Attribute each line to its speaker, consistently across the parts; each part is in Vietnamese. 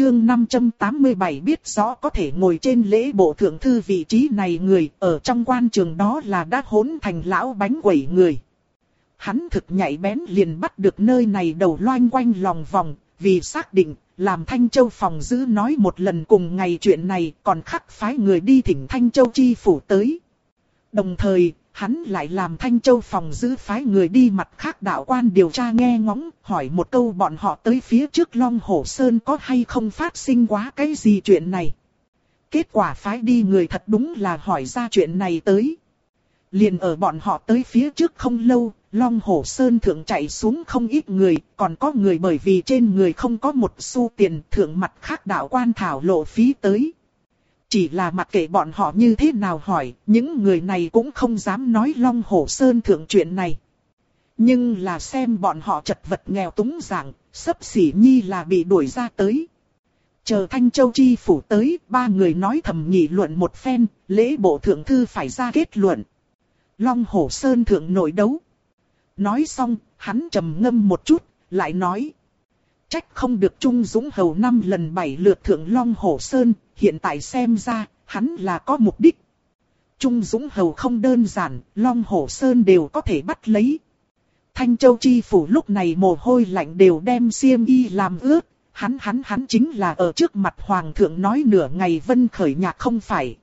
Speaker 1: chương 587 biết rõ có thể ngồi trên lễ bộ thượng thư vị trí này người ở trong quan trường đó là đã hỗn thành lão bánh quẩy người. Hắn thực nhạy bén liền bắt được nơi này đầu loanh quanh lòng vòng, vì xác định, làm Thanh Châu phòng giữ nói một lần cùng ngày chuyện này còn khắc phái người đi thỉnh Thanh Châu chi phủ tới. Đồng thời, hắn lại làm Thanh Châu phòng giữ phái người đi mặt khác đạo quan điều tra nghe ngóng, hỏi một câu bọn họ tới phía trước Long Hổ Sơn có hay không phát sinh quá cái gì chuyện này. Kết quả phái đi người thật đúng là hỏi ra chuyện này tới. Liền ở bọn họ tới phía trước không lâu, Long Hổ Sơn thượng chạy xuống không ít người, còn có người bởi vì trên người không có một xu tiền thượng mặt khác đạo quan thảo lộ phí tới. Chỉ là mặc kệ bọn họ như thế nào hỏi, những người này cũng không dám nói Long Hổ Sơn thượng chuyện này. Nhưng là xem bọn họ chật vật nghèo túng dạng, xấp xỉ nhi là bị đuổi ra tới. Chờ Thanh Châu chi phủ tới, ba người nói thầm nghị luận một phen, lễ bộ thượng thư phải ra kết luận. Long Hổ Sơn thượng nội đấu. Nói xong, hắn trầm ngâm một chút, lại nói. Trách không được Trung Dũng Hầu 5 lần 7 lượt thượng Long Hổ Sơn, hiện tại xem ra, hắn là có mục đích. Trung Dũng Hầu không đơn giản, Long Hổ Sơn đều có thể bắt lấy. Thanh Châu chi phủ lúc này mồ hôi lạnh đều đem xiêm y làm ướt, hắn chính là ở trước mặt Hoàng thượng nói nửa ngày Vân Khởi Nhạc không phải.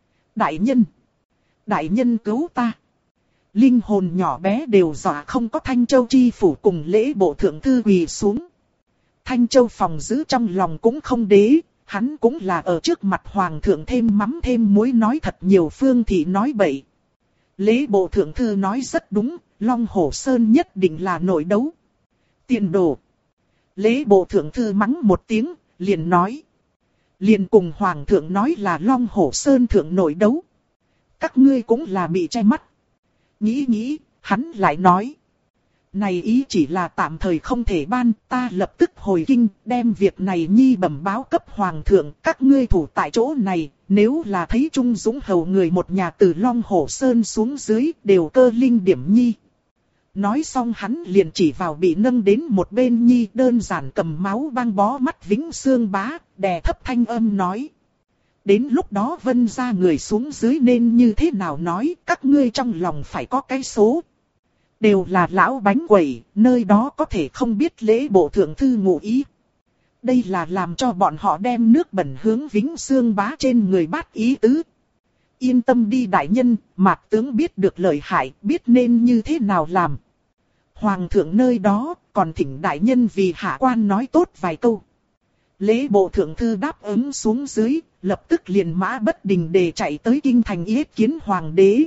Speaker 1: Đại nhân cứu ta. Linh hồn nhỏ bé đều dọa không có Thanh Châu chi phủ cùng lễ bộ thượng thư quỳ xuống. Thanh Châu phòng giữ trong lòng cũng không đế, hắn cũng là ở trước mặt Hoàng thượng thêm mắm thêm muối nói thật nhiều phương thị nói bậy. Lễ bộ thượng thư nói rất đúng, Long Hổ Sơn nhất định là nội đấu. Tiện đồ. Lễ bộ thượng thư mắng một tiếng, liền nói. Liền cùng Hoàng thượng nói là Long Hổ Sơn thượng nội đấu. Các ngươi cũng là bị che mắt. Nghĩ, hắn lại nói. Này ý chỉ là tạm thời không thể ban, ta lập tức hồi kinh, đem việc này nhi bẩm báo cấp Hoàng thượng, các ngươi thủ tại chỗ này, nếu là thấy Trung Dũng Hầu người một nhà từ Long Hổ Sơn xuống dưới, đều cơ linh điểm nhi. Nói xong hắn liền chỉ vào bị nâng đến một bên nhi đơn giản cầm máu băng bó mắt Vĩnh Xương Bá, đè thấp thanh âm nói. Đến lúc đó Vân ra người xuống dưới nên như thế nào nói, các ngươi trong lòng phải có cái số. Đều là lão bánh quẩy, nơi đó có thể không biết lễ bộ thượng thư ngụ ý. Đây là làm cho bọn họ đem nước bẩn hướng Vĩnh Xương Bá trên người bát ý tứ. Yên tâm đi đại nhân, Mạc tướng biết được lợi hại, biết nên như thế nào làm. Hoàng thượng nơi đó, còn thỉnh đại nhân vì hạ quan nói tốt vài câu. Lễ bộ thượng thư đáp ứng xuống dưới, lập tức liền mã bất đình để chạy tới kinh thành yết kiến hoàng đế.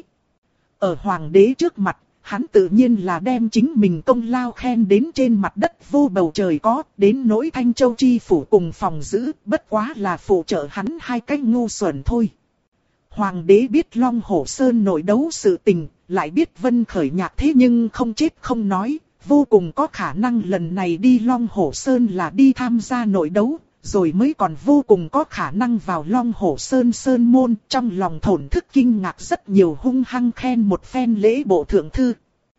Speaker 1: Ở hoàng đế trước mặt, hắn tự nhiên là đem chính mình công lao khen đến trên mặt đất vô bầu trời có, đến nỗi Thanh Châu chi phủ cùng phòng giữ, bất quá là phụ trợ hắn hai cách ngu xuẩn thôi. Hoàng đế biết Long Hổ Sơn nội đấu sự tình, lại biết Vân Khởi Nhạc thế nhưng không chết không nói, vô cùng có khả năng lần này đi Long Hổ Sơn là đi tham gia nội đấu, rồi mới còn vô cùng có khả năng vào Long Hổ Sơn Sơn Môn, trong lòng thổn thức kinh ngạc rất nhiều hung hăng khen một phen lễ bộ thượng thư.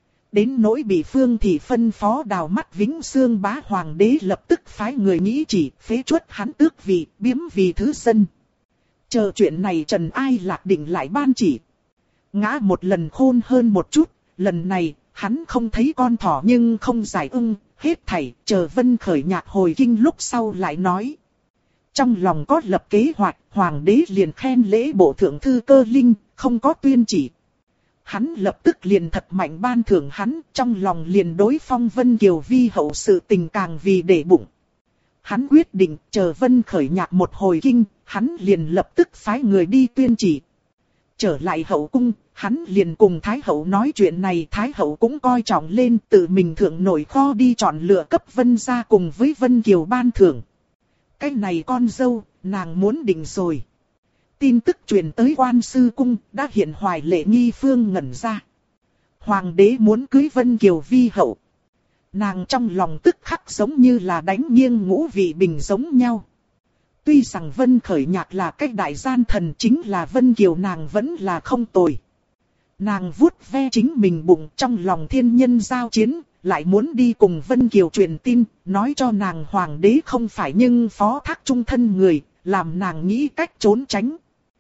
Speaker 1: Đến nỗi bị Phương Thị phân phó đào mắt Vĩnh Xương Bá hoàng đế lập tức phái người nghĩ chỉ phế truất hắn tước vị, biếm vì thứ dân. Chờ chuyện này Trần Ai Lạc định lại ban chỉ. Ngã một lần khôn hơn một chút, lần này hắn không thấy con thỏ nhưng không giải ưng, hết thảy chờ Vân Khởi Nhạc hồi kinh lúc sau lại nói. Trong lòng có lập kế hoạch, hoàng đế liền khen lễ bộ thượng thư cơ linh, không có tuyên chỉ. Hắn lập tức liền thật mạnh ban thưởng hắn, trong lòng liền đối Phong Vân Kiều vi hậu sự tình càng vì để bụng. Hắn quyết định chờ Vân Khởi Nhạc một hồi kinh, hắn liền lập tức phái người đi tuyên chỉ. Trở lại hậu cung, hắn liền cùng Thái hậu nói chuyện này, Thái hậu cũng coi trọng lên, tự mình thượng nổi kho đi chọn lựa cấp Vân gia cùng với Vân Kiều ban thưởng. Cái này con dâu, nàng muốn định rồi. Tin tức truyền tới Quan Sư Cung, đã hiện Hoài Lệ nghi phương ngẩn ra. Hoàng đế muốn cưới Vân Kiều vi hậu. Nàng trong lòng tức khắc giống như là đánh nghiêng ngũ vị bình giống nhau. Tuy rằng Vân Khởi Nhạc là cách đại gian thần, chính là Vân Kiều nàng vẫn là không tồi. Nàng vuốt ve chính mình bụng, trong lòng thiên nhân giao chiến, lại muốn đi cùng Vân Kiều truyền tin, nói cho nàng hoàng đế không phải nhưng phó thác trung thân người, làm nàng nghĩ cách trốn tránh.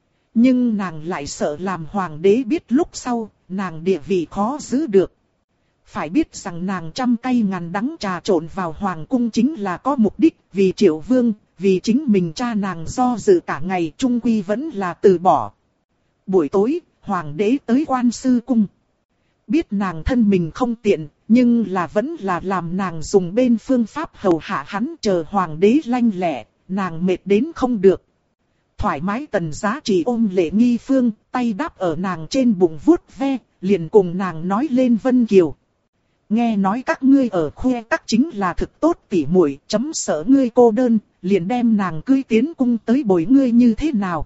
Speaker 1: Nhưng nàng lại sợ làm hoàng đế biết lúc sau, nàng địa vị khó giữ được. Phải biết rằng nàng trăm cây ngàn đắng trà trộn vào hoàng cung chính là có mục đích, vì Triệu Vương, vì chính mình cha nàng do dự cả ngày trung quy vẫn là từ bỏ. Buổi tối, hoàng đế tới quan sư cung. Biết nàng thân mình không tiện, nhưng là vẫn là làm nàng dùng bên phương pháp hầu hạ hắn chờ hoàng đế lanh lẹ, nàng mệt đến không được. Thoải mái Tần Giá Trị ôm Lệ Nghi Phương, tay đáp ở nàng trên bụng vuốt ve, liền cùng nàng nói lên Vân Kiều. Nghe nói các ngươi ở khoe các chính là thực tốt tỉ muội, chấm sợ ngươi cô đơn, liền đem nàng cưới tiến cung tới bồi ngươi như thế nào.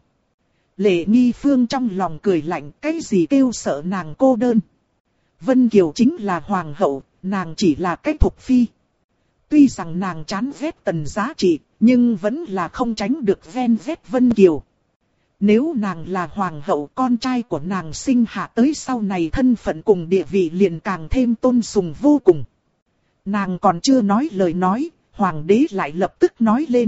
Speaker 1: Lệ Nghi Phương trong lòng cười lạnh, cái gì kêu sợ nàng cô đơn. Vân Kiều chính là hoàng hậu, nàng chỉ là cái thục phi. Tuy rằng nàng chán ghét Tần Giá Trị, nhưng vẫn là không tránh được ven vét Vân Kiều. Nếu nàng là hoàng hậu, con trai của nàng sinh hạ tới sau này thân phận cùng địa vị liền càng thêm tôn sùng vô cùng. Nàng còn chưa nói lời nói, hoàng đế lại lập tức nói lên.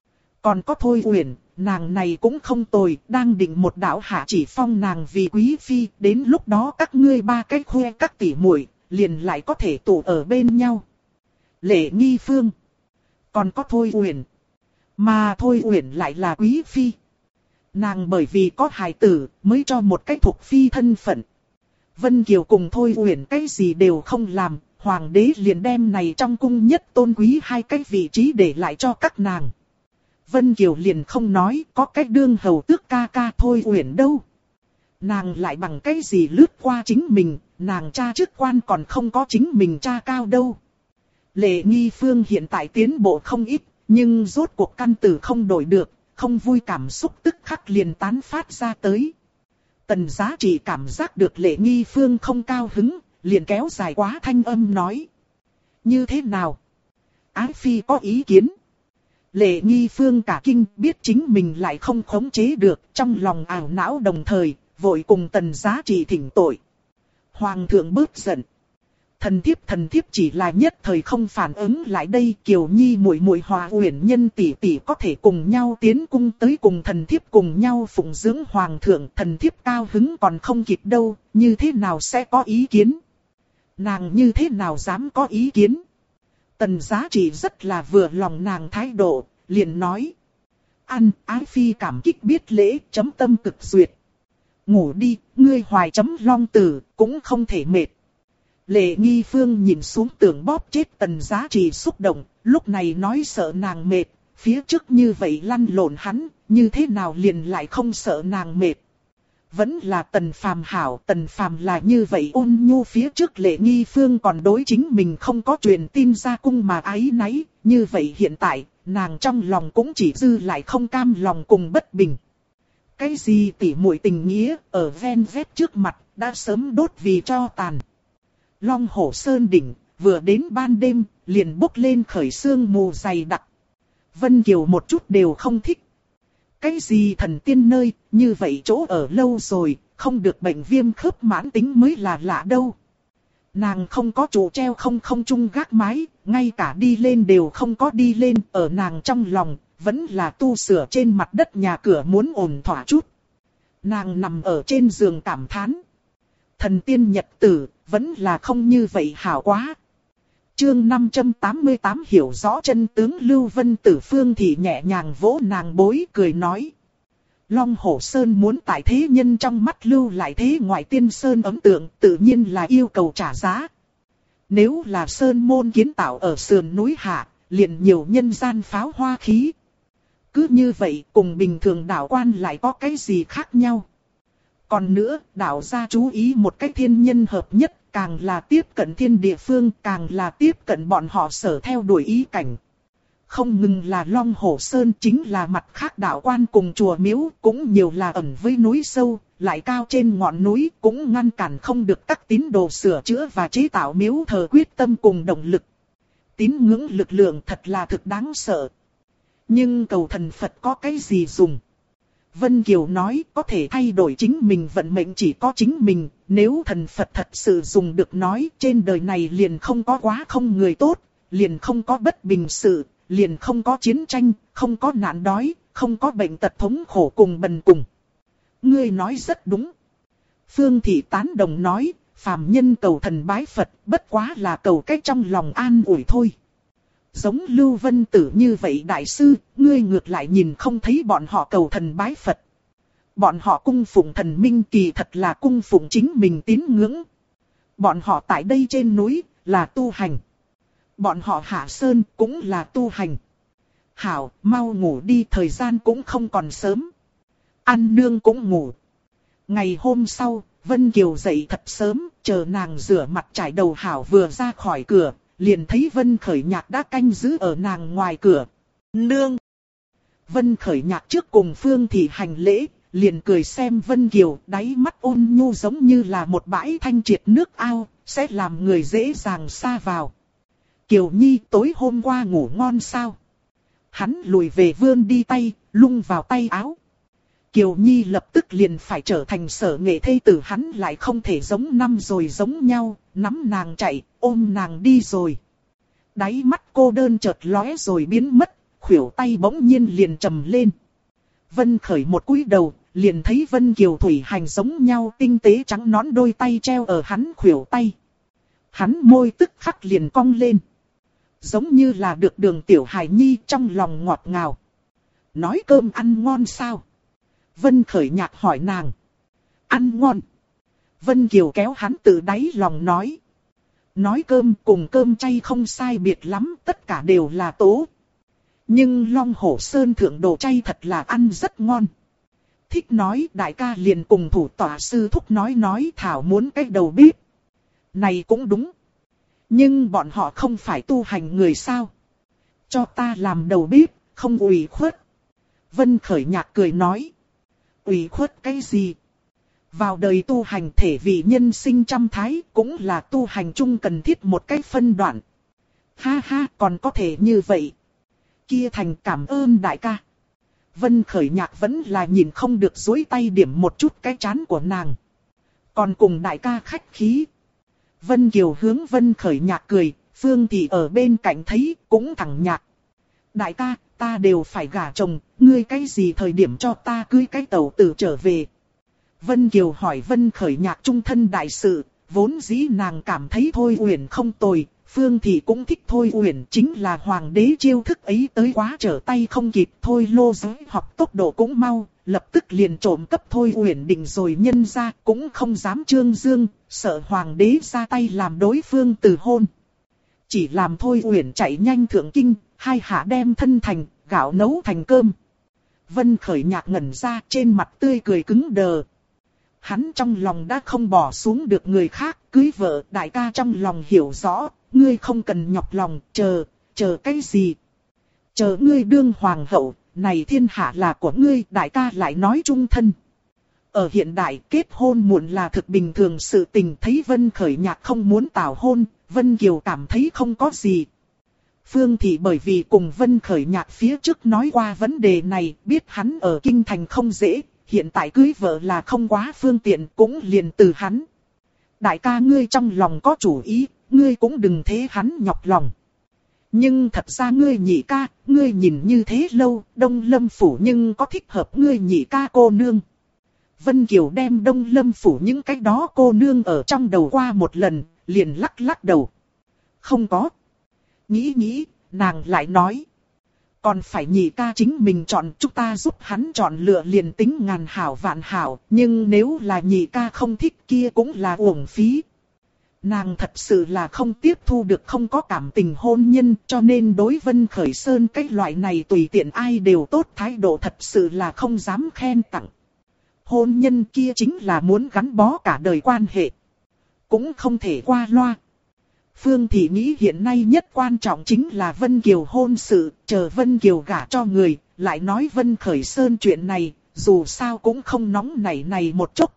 Speaker 1: Còn có Thôi Uyển, nàng này cũng không tồi, đang định một đạo hạ chỉ phong nàng vì quý phi, đến lúc đó các ngươi ba cái khoe các tỷ muội liền lại có thể tụ ở bên nhau. Lệ Nghi Phương, còn có Thôi Uyển, mà Thôi Uyển lại là quý phi. Nàng bởi vì có hài tử mới cho một cái thuộc phi thân phận. Vân Kiều cùng Thôi Uyển cái gì đều không làm, hoàng đế liền đem này trong cung nhất tôn quý hai cái vị trí để lại cho các nàng. Vân Kiều liền không nói có cái đương hầu tước ca ca Thôi Uyển đâu. Nàng lại bằng cái gì lướt qua chính mình, nàng cha chức quan còn không có chính mình cha cao đâu. Lệ Nghi Phương hiện tại tiến bộ không ít, nhưng rốt cuộc căn tử không đổi được, không vui cảm xúc tức khắc liền tán phát ra tới. Tần Giá Trị cảm giác được Lệ Nghi Phương không cao hứng, liền kéo dài quá thanh âm nói. Như thế nào? Ái Phi có ý kiến. Lệ Nghi Phương cả kinh biết chính mình lại không khống chế được, trong lòng ảo não đồng thời, vội cùng Tần Giá Trị thỉnh tội. Hoàng thượng bớt giận. Thần thiếp chỉ là nhất thời không phản ứng lại đây, Kiều Nhi muội muội Hòa Uyển Nhân tỷ tỷ có thể cùng nhau tiến cung tới cùng thần thiếp cùng nhau phụng dưỡng hoàng thượng, thần thiếp cao hứng còn không kịp đâu, như thế nào sẽ có ý kiến? Nàng như thế nào dám có ý kiến? Tần Giá Trị rất là vừa lòng nàng thái độ, liền nói: "Ăn, Ái Phi cảm kích biết lễ, chấm tâm cực duyệt. Ngủ đi, ngươi hoài chấm long tử, cũng không thể mệt." Lệ Nghi Phương nhìn xuống tưởng bóp chết Tần Giá Trị xúc động, lúc này nói sợ nàng mệt, phía trước như vậy lăn lộn hắn, như thế nào liền lại không sợ nàng mệt. Vẫn là Tần Phàm hảo, Tần Phàm là như vậy ôn nhu, phía trước Lệ Nghi Phương còn đối chính mình không có truyền tin ra cung mà áy náy, như vậy hiện tại, nàng trong lòng cũng chỉ dư lại không cam lòng cùng bất bình. Cái gì tỉ muội tình nghĩa, ở ven vét trước mặt, đã sớm đốt vì tro tàn. Long Hổ Sơn đỉnh, vừa đến ban đêm, liền bốc lên khởi sương mù dày đặc. Vân Kiều một chút đều không thích. Cái gì thần tiên nơi, như vậy chỗ ở lâu rồi, không được bệnh viêm khớp mãn tính mới là lạ đâu. Nàng không có trụ treo không trung gác mái, ngay cả đi lên đều không có đi lên, ở nàng trong lòng, vẫn là tu sửa trên mặt đất nhà cửa muốn ổn thỏa chút. Nàng nằm ở trên giường cảm thán. Thần tiên nhật tử, vẫn là không như vậy hảo quá. Chương 588 hiểu rõ chân tướng. Lưu Vân Tử Phương thì nhẹ nhàng vỗ nàng bối cười nói. Long Hổ Sơn muốn tại thế nhân trong mắt lưu lại thế ngoại tiên sơn ấn tượng, tự nhiên là yêu cầu trả giá. Nếu là sơn môn kiến tạo ở sườn núi hạ, liền nhiều nhân gian pháo hoa khí. Cứ như vậy cùng bình thường đạo quan lại có cái gì khác nhau. Còn nữa, đạo gia chú ý một cách thiên nhân hợp nhất, càng là tiếp cận thiên địa phương, càng là tiếp cận bọn họ sở theo đuổi ý cảnh. Không ngừng là Long Hổ Sơn, chính là mặt khác đạo quan cùng chùa miếu, cũng nhiều là ẩn với núi sâu, lại cao trên ngọn núi, cũng ngăn cản không được các tín đồ sửa chữa và chế tạo miếu thờ quyết tâm cùng động lực. Tín ngưỡng lực lượng thật là thực đáng sợ. Nhưng cầu thần Phật có cái gì dùng? Vân Kiều nói có thể thay đổi chính mình vận mệnh chỉ có chính mình, Nếu thần Phật thật sự dùng được nói, trên đời này liền không có quá không người tốt, liền không có bất bình sự, liền không có chiến tranh, không có nạn đói, không có bệnh tật thống khổ cùng bần cùng. Ngươi nói rất đúng. Phương Thị tán đồng nói, phàm nhân cầu thần bái Phật, bất quá là cầu cái trong lòng an ủi thôi. Giống Lưu Vân Tử như vậy đại sư, ngươi ngược lại nhìn không thấy bọn họ cầu thần bái Phật. Bọn họ cung phụng thần minh kỳ thật là cung phụng chính mình tín ngưỡng. Bọn họ tại đây trên núi, là tu hành. Bọn họ hạ sơn cũng là tu hành. Hảo, mau ngủ đi, thời gian cũng không còn sớm. Ăn nương cũng ngủ. Ngày hôm sau, Vân Kiều dậy thật sớm, chờ nàng rửa mặt trải đầu Hảo vừa ra khỏi cửa, liền thấy Vân Khởi Nhạc đã canh giữ ở nàng ngoài cửa. Nương! Vân Khởi Nhạc trước cùng Phương Thị hành lễ, liền cười xem Vân Kiều, đáy mắt ôn nhu giống như là một bãi thanh triệt nước ao, sẽ làm người dễ dàng sa vào. Kiều Nhi tối hôm qua ngủ ngon sao? Hắn lùi về vươn đi tay, lung vào tay áo. Kiều Nhi lập tức liền phải trở thành Sở Nghệ thê tử, hắn lại không thể giống năm rồi giống nhau, nắm nàng chạy, ôm nàng đi rồi. Đáy mắt cô đơn chợt lóe rồi biến mất, khuỷu tay bỗng nhiên liền trầm lên. Vân Khởi một cúi đầu, liền thấy Vân Kiều thủy hành giống nhau tinh tế trắng nõn đôi tay treo ở hắn khuỷu tay. Hắn môi tức khắc liền cong lên. Giống như là được Đường Tiểu Hải Nhi trong lòng ngọt ngào. Nói cơm ăn ngon sao? Vân Khởi Nhạc hỏi nàng. Ăn ngon. Vân Kiều kéo hắn từ đáy lòng nói. Nói cơm cùng cơm chay không sai biệt lắm, tất cả đều là tố. Nhưng Long Hổ Sơn thượng đồ chay thật là ăn rất ngon. Thích nói đại ca liền cùng thủ tọa sư thúc nói thảo muốn cái đầu bếp. Này cũng đúng. Nhưng bọn họ không phải tu hành người sao? Cho ta làm đầu bếp, không ủy khuất. Vân Khởi Nhạc cười nói. Ủy khuất cái gì? Vào đời tu hành thể vị nhân sinh trăm thái cũng là tu hành chung cần thiết một cái phân đoạn. Ha ha, còn có thể như vậy. Kia thành cảm ơn đại ca. Vân Khởi Nhạc vẫn là nhìn không được duỗi tay điểm một chút cái trán của nàng. Còn cùng đại ca khách khí. Vân Kiều hướng Vân Khởi Nhạc cười, Phương Thị ở bên cạnh thấy cũng thẳng nhạc. Đại ca, ta đều phải gả chồng, ngươi cái gì thời điểm cho ta cưới cái tẩu tử trở về. Vân Kiều hỏi Vân Khởi Nhạc trung thân đại sự, vốn dĩ nàng cảm thấy Thôi Uyển không tồi, Phương Thị cũng thích Thôi Uyển, chính là hoàng đế chiêu thức ấy tới quá trở tay không kịp. Thôi Lô Giới học tốc độ cũng mau, lập tức liền trộm cấp Thôi Uyển định rồi nhân ra, cũng không dám trương dương, sợ hoàng đế ra tay làm đối phương từ hôn. Chỉ làm Thôi Uyển chạy nhanh thượng kinh, hai hạ đem thân thành, gạo nấu thành cơm. Vân Khởi Nhạc ngẩn ra, trên mặt tươi cười cứng đờ. Hắn trong lòng đã không bỏ xuống được người khác, cưới vợ, đại ca trong lòng hiểu rõ, ngươi không cần nhọc lòng, chờ cái gì? Chờ ngươi đương hoàng hậu, này thiên hạ là của ngươi, đại ca lại nói chung thân. Ở hiện đại, kết hôn muộn là thực bình thường sự tình, thấy Vân Khởi Nhạc không muốn tảo hôn, Vân Kiều cảm thấy không có gì. Phương Thị bởi vì cùng Vân Khởi Nhạc phía trước nói qua vấn đề này, biết hắn ở kinh thành không dễ, hiện tại cưới vợ là không quá phương tiện, cũng liền từ hắn. Đại ca ngươi trong lòng có chủ ý, ngươi cũng đừng thế hắn nhọc lòng. Nhưng thật ra ngươi nhị ca, ngươi nhìn như thế lâu, Đông Lâm Phủ nhưng có thích hợp ngươi nhị ca cô nương. Vân Kiều đem Đông Lâm Phủ những cái đó cô nương ở trong đầu qua một lần, liền lắc đầu. Không có. Nghĩ, nàng lại nói. Còn phải nhị ca chính mình chọn, chúng ta giúp hắn chọn lựa liền tính ngàn hảo vạn hảo, nhưng nếu là nhị ca không thích kia cũng là uổng phí. Nàng thật sự là không tiếp thu được không có cảm tình hôn nhân, cho nên đối Vân Khởi Sơn cái loại này tùy tiện ai đều tốt thái độ thật sự là không dám khen tặng. Hôn nhân kia chính là muốn gắn bó cả đời quan hệ, cũng không thể qua loa. Phương Thị nghĩ hiện nay nhất quan trọng chính là Vân Kiều hôn sự, chờ Vân Kiều gả cho người, lại nói Vân Khởi Sơn chuyện này, dù sao cũng không nóng này một chút.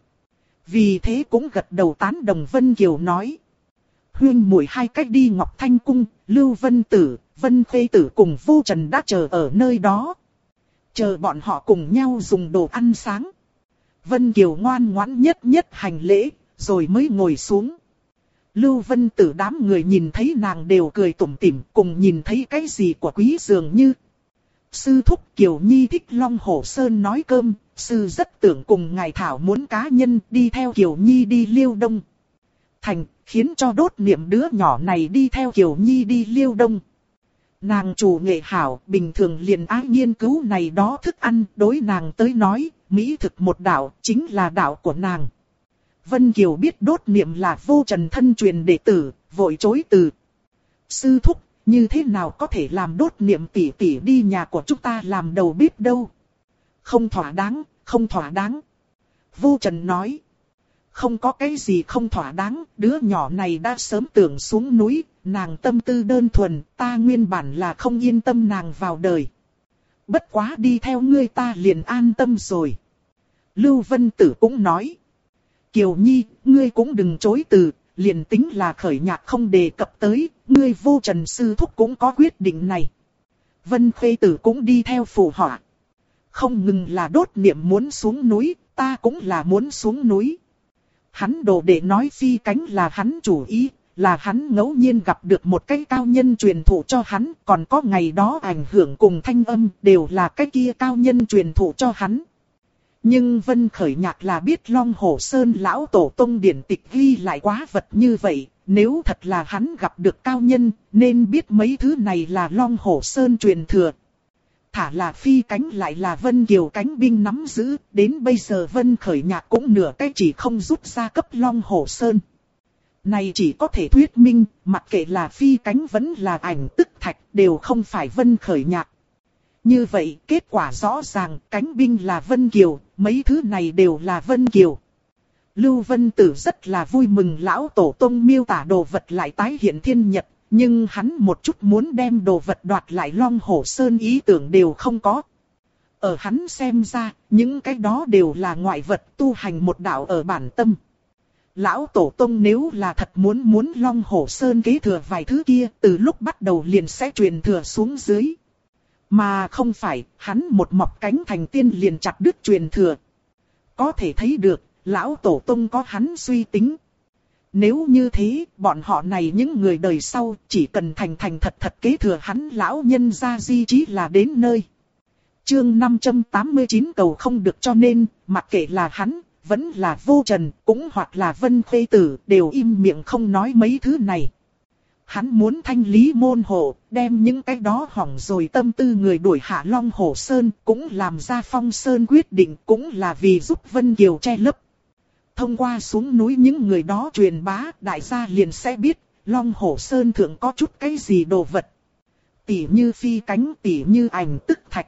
Speaker 1: Vì thế cũng gật đầu tán đồng. Vân Kiều nói. Huynh muội hai cách đi Ngọc Thanh Cung, Lưu Vân Tử, Vân Khê Tử cùng Vu Trần đã chờ ở nơi đó. Chờ bọn họ cùng nhau dùng đồ ăn sáng. Vân Kiều ngoan ngoãn nhất hành lễ, rồi mới ngồi xuống. Lưu Vân Tử đám người nhìn thấy nàng đều cười tủm tỉm, cùng nhìn thấy cái gì của quý dường như. Sư thúc Kiều Nhi thích Long Hổ Sơn nói cơm, sư rất tưởng cùng ngài thảo muốn cá nhân đi theo Kiều Nhi đi Liêu Đông. Thành, khiến cho Đốt Niệm đứa nhỏ này đi theo Kiều Nhi đi Liêu Đông. Nàng chủ nghệ hảo, bình thường liền ái nghiên cứu này đó thức ăn, đối nàng tới nói, mỹ thực một đạo, chính là đạo của nàng. Vân Kiều biết Đốt Niệm là Vô Trần thân truyền đệ tử, vội chối từ. Sư thúc, như thế nào có thể làm Đốt Niệm tỷ tỷ đi nhà của chúng ta làm đầu bếp đâu? Không thỏa đáng, không thỏa đáng. Vô Trần nói. Không có cái gì không thỏa đáng, đứa nhỏ này đã sớm tưởng xuống núi, nàng tâm tư đơn thuần, ta nguyên bản là không yên tâm nàng vào đời. Bất quá đi theo ngươi ta liền an tâm rồi. Lưu Vân Tử cũng nói. Kiều Nhi, ngươi cũng đừng chối từ, liền tính là khởi nhạc không đề cập tới, ngươi Vô Trần sư thúc cũng có quyết định này. Vân Khê Tử cũng đi theo phụ họa. Không ngừng là Đốt Niệm muốn xuống núi, ta cũng là muốn xuống núi. Hắn đồ đệ nói phi cánh là hắn chủ ý, là hắn ngẫu nhiên gặp được một cái cao nhân truyền thụ cho hắn, còn có ngày đó ảnh hưởng cùng thanh âm đều là cái kia cao nhân truyền thụ cho hắn. Nhưng Vân Khởi Nhạc là biết Long Hổ Sơn lão tổ tông điển tịch ghi lại quá vật như vậy, nếu thật là hắn gặp được cao nhân, nên biết mấy thứ này là Long Hổ Sơn truyền thừa. Thả là phi cánh lại là Vân Kiều cánh binh nắm giữ, đến bây giờ Vân Khởi Nhạc cũng nửa cái chỉ không rút ra cấp Long Hổ Sơn. Này chỉ có thể thuyết minh, mặc kệ là phi cánh vẫn là ảnh tức thạch đều không phải Vân Khởi Nhạc. Như vậy, kết quả rõ ràng, cánh binh là Vân Kiều, mấy thứ này đều là Vân Kiều. Lưu Vân Tử rất là vui mừng lão tổ tông miêu tả đồ vật lại tái hiện thiên nhật, nhưng hắn một chút muốn đem đồ vật đoạt lại Long Hổ Sơn ý tưởng đều không có. Ở hắn xem ra, những cái đó đều là ngoại vật tu hành một đạo ở bản tâm. Lão tổ tông nếu là thật muốn Long Hổ Sơn kế thừa vài thứ kia, từ lúc bắt đầu liền sẽ truyền thừa xuống dưới. Mà không phải, hắn một mọc cánh thành tiên liền chặt đứt truyền thừa. Có thể thấy được, lão tổ tông có hắn suy tính. Nếu như thế, bọn họ này những người đời sau chỉ cần thành thật kế thừa hắn lão nhân gia di trí là đến nơi. Chương 589 cầu không được cho nên, mặc kệ là hắn, vẫn là Vô Trần, cũng hoặc là Vân Khê Tử, đều im miệng không nói mấy thứ này. Hắn muốn thanh lý môn hộ, đem những cái đó hỏng rồi tâm tư người đuổi hạ Long Hổ Sơn, cũng làm ra Phong Sơn quyết định, cũng là vì giúp Vân Kiều che lấp. Thông qua xuống núi những người đó truyền bá, đại gia liền sẽ biết, Long Hổ Sơn thượng có chút cái gì đồ vật. Tỉ như phi cánh, tỉ như ảnh tức thạch.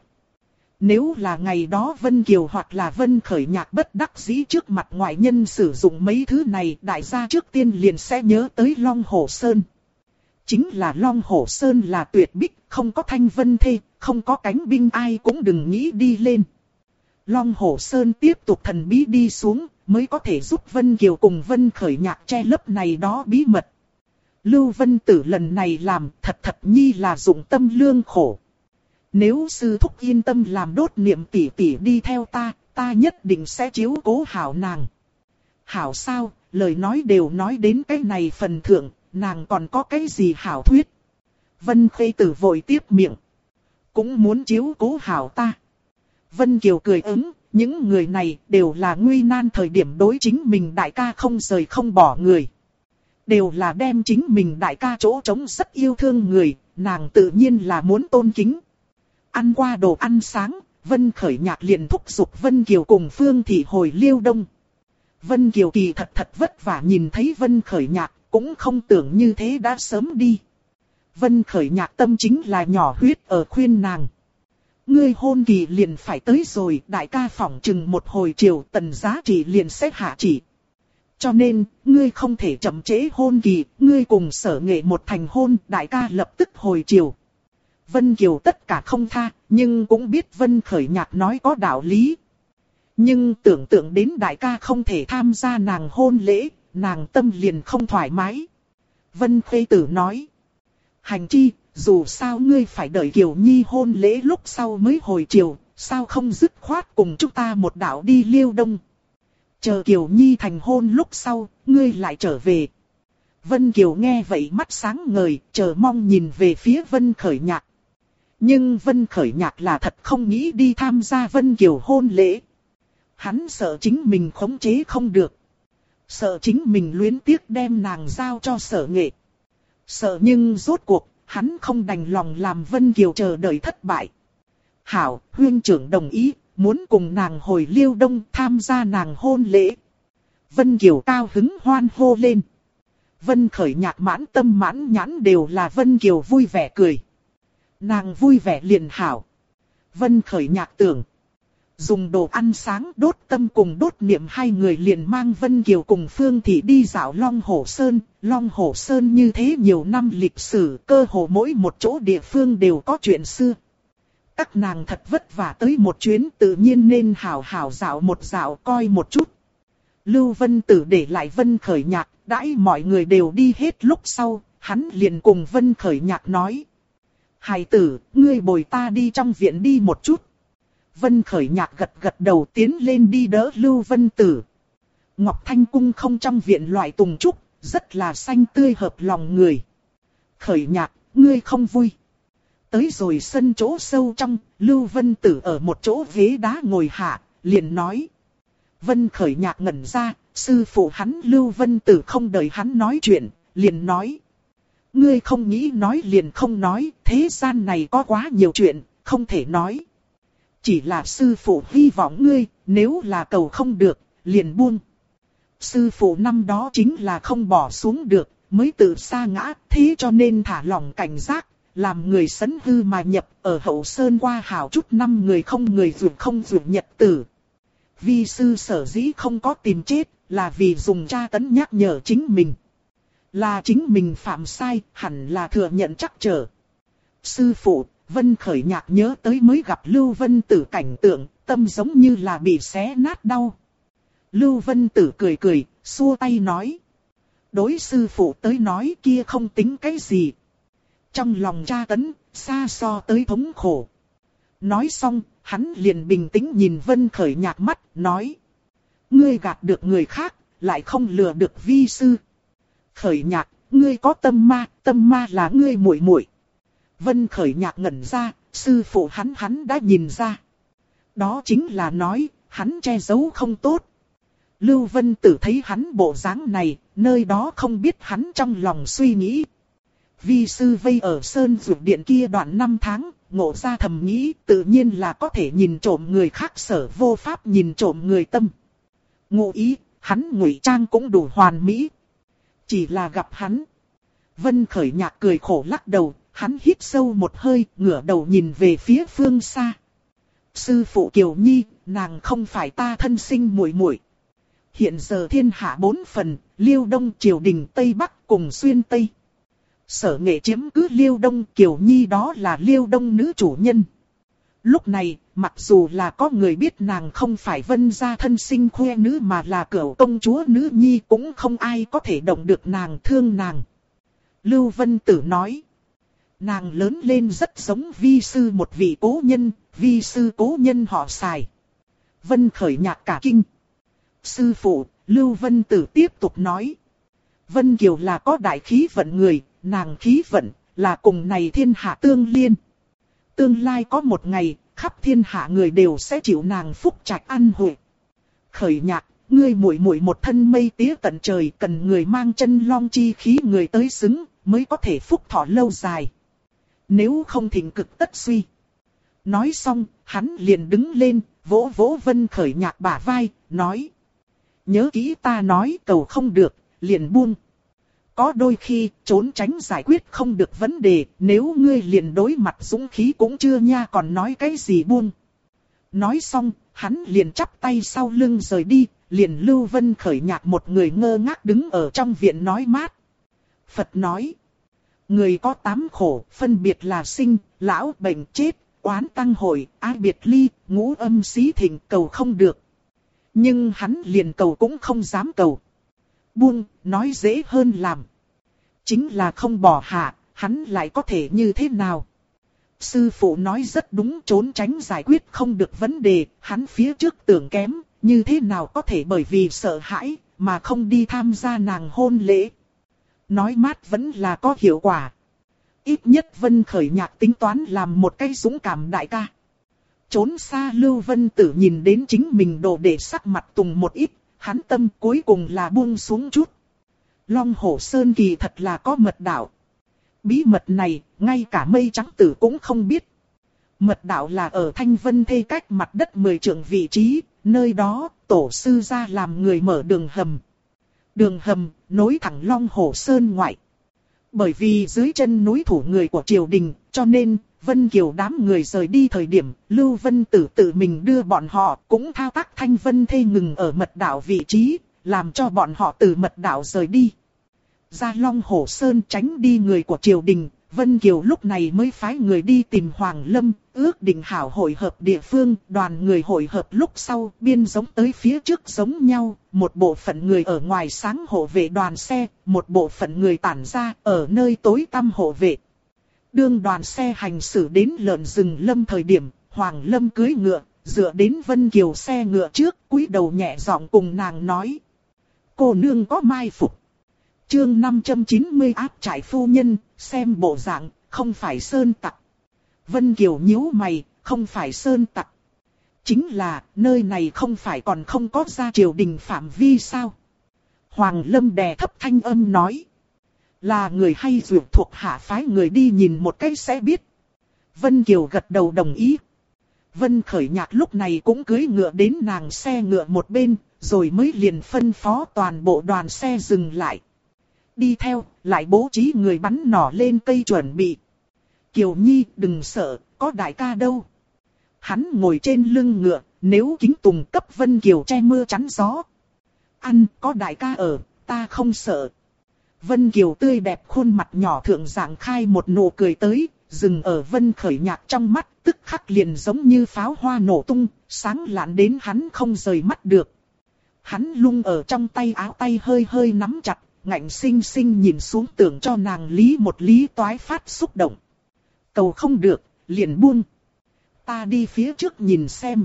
Speaker 1: Nếu là ngày đó Vân Kiều hoặc là Vân Khởi Nhạc bất đắc dĩ trước mặt ngoại nhân sử dụng mấy thứ này, đại gia trước tiên liền sẽ nhớ tới Long Hổ Sơn. Chính là Long Hổ Sơn là tuyệt bích, không có thanh vân thê, không có cánh binh ai cũng đừng nghĩ đi lên. Long Hổ Sơn tiếp tục thần bí đi xuống, mới có thể giúp Vân Kiều cùng Vân Khởi Nhạc che lấp này đó bí mật. Lưu Vân Tử lần này làm thật nhi là dụng tâm lương khổ. Nếu sư thúc yên tâm làm Đốt Niệm tỷ tỷ đi theo ta nhất định sẽ chiếu cố hảo nàng. Hảo sao, lời nói đều nói đến cái này phần thượng, nàng còn có cái gì hảo thuyết. Vân Khê Tử vội tiếp miệng. Cũng muốn chiếu cố hảo ta. Vân Kiều cười ứng, những người này đều là nguy nan thời điểm đối chính mình đại ca không rời không bỏ người. Đều là đem chính mình đại ca chỗ trống rất yêu thương người, nàng tự nhiên là muốn tôn kính. Ăn qua đồ ăn sáng, Vân Khởi Nhạc liền thúc giục Vân Kiều cùng Phương Thị hồi Liêu Đông. Vân Kiều kỳ thật vất vả nhìn thấy Vân Khởi Nhạc, cũng không tưởng như thế đã sớm đi. Vân Khởi Nhạc tâm chính là nhỏ huyết ở khuyên nàng. Ngươi hôn kỳ liền phải tới rồi, đại ca phỏng chừng một hồi chiều Tần Giá Trị liền sẽ hạ chỉ. Cho nên, ngươi không thể chậm trễ hôn kỳ, ngươi cùng Sở Nghệ một thành hôn, đại ca lập tức hồi chiều. Vân Kiều tất cả không tha, nhưng cũng biết Vân Khởi Nhạc nói có đạo lý. Nhưng tưởng tượng đến đại ca không thể tham gia nàng hôn lễ, nàng tâm liền không thoải mái. Vân Khê Tử nói. Hành chi, dù sao ngươi phải đợi Kiều Nhi hôn lễ lúc sau mới hồi chiều, sao không dứt khoát cùng chúng ta một đạo đi Liêu Đông. Chờ Kiều Nhi thành hôn lúc sau, ngươi lại trở về. Vân Kiều nghe vậy mắt sáng ngời, chờ mong nhìn về phía Vân Khởi Nhạc. Nhưng Vân Khởi Nhạc là thật không nghĩ đi tham gia Vân Kiều hôn lễ. Hắn sợ chính mình khống chế không được. Sợ chính mình luyến tiếc đem nàng giao cho Sở Nghệ. Sợ nhưng rốt cuộc, hắn không đành lòng làm Vân Kiều chờ đợi thất bại. Hảo, huynh trưởng đồng ý, muốn cùng nàng hồi Liêu Đông tham gia nàng hôn lễ. Vân Kiều cao hứng hoan hô lên. Vân Khởi Nhạc mãn tâm mãn nhãn đều là Vân Kiều vui vẻ cười. Nàng vui vẻ liền hảo. Vân Khởi Nhạc tưởng. Dùng đồ ăn sáng đốt tâm cùng đốt niệm hai người liền mang Vân Kiều cùng Phương Thị đi dạo Long Hổ Sơn. Long Hổ Sơn như thế nhiều năm lịch sử, cơ hồ mỗi một chỗ địa phương đều có chuyện xưa. Các nàng thật vất vả tới một chuyến, tự nhiên nên hảo hảo dạo một dạo coi một chút. Lưu Vân Tử để lại Vân Khởi Nhạc, đãi mọi người đều đi hết lúc sau, hắn liền cùng Vân Khởi Nhạc nói. Hài tử, ngươi bồi ta đi trong viện đi một chút. Vân Khởi Nhạc gật gật đầu tiến lên đi đỡ Lưu Vân Tử. Ngọc Thanh Cung không trong viện loại tùng trúc, rất là xanh tươi hợp lòng người. Khởi Nhạc, ngươi không vui. Tới rồi sân chỗ sâu trong, Lưu Vân Tử ở một chỗ ghế đá ngồi hạ, liền nói. Vân Khởi Nhạc ngẩn ra, sư phụ hắn Lưu Vân Tử không đợi hắn nói chuyện, liền nói. Ngươi không nghĩ nói liền không nói, thế gian này có quá nhiều chuyện, không thể nói. Chỉ là sư phụ hy vọng ngươi, nếu là cầu không được, liền buông. Sư phụ năm đó chính là không bỏ xuống được, mới tự sa ngã, thế cho nên thả lỏng cảnh giác, làm người sấn hư mà nhập ở hậu sơn qua hảo chút năm người không người không vượt nhật tử. Vi sư sở dĩ không có tìm chết, là vì dùng tra tấn nhắc nhở chính mình. Là chính mình phạm sai, hẳn là thừa nhận chắc trở. Sư phụ, Vân Khởi Nhạc nhớ tới mới gặp Lưu Vân Tử cảnh tượng, tâm giống như là bị xé nát đau. Lưu Vân Tử cười cười, xua tay nói. Đối sư phụ tới nói kia không tính cái gì. Trong lòng tra tấn, xa so tới thống khổ. Nói xong, hắn liền bình tĩnh nhìn Vân Khởi Nhạc mắt, nói. Ngươi gạt được người khác, lại không lừa được vi sư. Khởi Nhạc, ngươi có tâm ma là ngươi muội muội. Vân Khởi Nhạc ngẩn ra, sư phụ hắn đã nhìn ra. Đó chính là nói, hắn che giấu không tốt. Lưu Vân Tử thấy hắn bộ dáng này, nơi đó không biết hắn trong lòng suy nghĩ. Vi sư vây ở Sơn Dược Điện kia đoạn 5 tháng, ngộ ra thầm nghĩ tự nhiên là có thể nhìn trộm người khác sở vô pháp nhìn trộm người tâm. Ngụ ý, hắn ngụy trang cũng đủ hoàn mỹ. Chỉ là gặp hắn. Vân Khởi Nhạc cười khổ lắc đầu, hắn hít sâu một hơi, ngửa đầu nhìn về phía phương xa. Sư phụ Kiều Nhi, nàng không phải ta thân sinh muội muội. Hiện giờ thiên hạ 4 phần, Liêu Đông, Triều Đình, Tây Bắc cùng Xuyên Tây. Sở Nghệ chiếm cứ Liêu Đông, Kiều Nhi đó là Liêu Đông nữ chủ nhân. Lúc này, mặc dù là có người biết nàng không phải Vân gia thân sinh khuê nữ mà là cửu công chúa nữ nhi, cũng không ai có thể động được nàng, thương nàng. Lưu Vân Tử nói. Nàng lớn lên rất giống vi sư một vị cố nhân, vi sư cố nhân họ Sài. Vân Khởi Nhạc cả kinh. Sư phụ, Lưu Vân Tử tiếp tục nói. Vân Kiều là có đại khí vận người, nàng khí vận là cùng này thiên hạ tương liên. Tương lai có một ngày, khắp thiên hạ người đều sẽ chịu nàng phúc trạch ăn hội. Khởi Nhạc, ngươi muội muội một thân mây tía tận trời, cần người mang chân long chi khí người tới xứng, mới có thể phúc thọ lâu dài. Nếu không thịnh cực tất suy. Nói xong, hắn liền đứng lên, vỗ vỗ Vân Khởi Nhạc bả vai, nói. Nhớ kỹ ta nói cầu không được, liền buông. Có đôi khi, trốn tránh giải quyết không được vấn đề, nếu ngươi liền đối mặt dũng khí cũng chưa nha còn nói cái gì buông. Nói xong, hắn liền chắp tay sau lưng rời đi, liền Lưu Vân Khởi Nhạc một người ngơ ngác đứng ở trong viện nói mát. Phật nói. Người có 8 khổ, phân biệt là sinh, lão, bệnh, chết, oán tăng hội, ái biệt ly, ngũ âm xí thịnh, cầu không được. Nhưng hắn liền cầu cũng không dám cầu. Buông, nói dễ hơn làm. Chính là không bỏ hạ, hắn lại có thể như thế nào? Sư phụ nói rất đúng, trốn tránh giải quyết không được vấn đề, hắn phía trước tưởng kém, như thế nào có thể bởi vì sợ hãi mà không đi tham gia nàng hôn lễ. Nói mát vẫn là có hiệu quả. Ít nhất Vân Khởi Nhạc tính toán làm một cái dũng cảm đại ca. Trốn xa Lưu Vân Tử nhìn đến chính mình đồ đệ sắc mặt tùng một ít, hắn tâm cuối cùng là buông xuống chút. Long Hổ Sơn kỳ thật là có mật đạo. Bí mật này, ngay cả Mây Trắng Tử cũng không biết. Mật đạo là ở Thanh Vân Thê cách mặt đất 10 trượng vị trí, nơi đó, tổ sư ra làm người mở đường hầm. Đường hầm, nối thẳng Long Hổ Sơn ngoại. Bởi vì dưới chân núi thủ người của triều đình, cho nên, Vân Kiều đám người rời đi thời điểm, Lưu Vân Tử tự mình đưa bọn họ, cũng thao tác Thanh Vân Thê ngừng ở mật đạo vị trí, làm cho bọn họ từ mật đạo rời đi. Ra Long Hổ Sơn tránh đi người của triều đình, Vân Kiều lúc này mới phái người đi tìm Hoàng Lâm, ước định hảo hội hợp địa phương, đoàn người hội hợp lúc sau, biên giống tới phía trước giống nhau, một bộ phận người ở ngoài sáng hộ vệ đoàn xe, một bộ phận người tản ra ở nơi tối tăm hộ vệ. Đương đoàn xe hành xử đến lợn rừng lâm thời điểm, Hoàng Lâm cưỡi ngựa, dựa đến Vân Kiều xe ngựa trước, cúi đầu nhẹ giọng cùng nàng nói. Cô nương có mai phục. Chương 590 áp trại phu nhân, xem bộ dạng, không phải sơn tặc. Vân Kiều nhíu mày, không phải sơn tặc. Chính là, nơi này không phải còn không có ra triều đình phạm vi sao? Hoàng Lâm đè thấp thanh âm nói. Là người hay dược thuộc hạ phái người đi nhìn một cái sẽ biết. Vân Kiều gật đầu đồng ý. Vân Khởi Nhạc lúc này cũng cưỡi ngựa đến nàng xe ngựa một bên, rồi mới liền phân phó toàn bộ đoàn xe dừng lại. Đi theo, lại bố trí người bắn nỏ lên cây chuẩn bị. Kiều Nhi đừng sợ, có đại ca đâu. Hắn ngồi trên lưng ngựa, nếu Kính Tùng cấp Vân Kiều che mưa chắn gió. Ăn, có đại ca ở, ta không sợ. Vân Kiều tươi đẹp khuôn mặt nhỏ thượng dạng khai một nụ cười tới, dừng ở Vân Khởi Nhạc trong mắt, tức khắc liền giống như pháo hoa nổ tung, sáng lạn đến hắn không rời mắt được. Hắn lung ở trong tay áo tay hơi hơi nắm chặt, ngạnh sinh sinh nhìn xuống tưởng cho nàng lý một lý toái phát xúc động. Cầu không được, liền buông. Ta đi phía trước nhìn xem.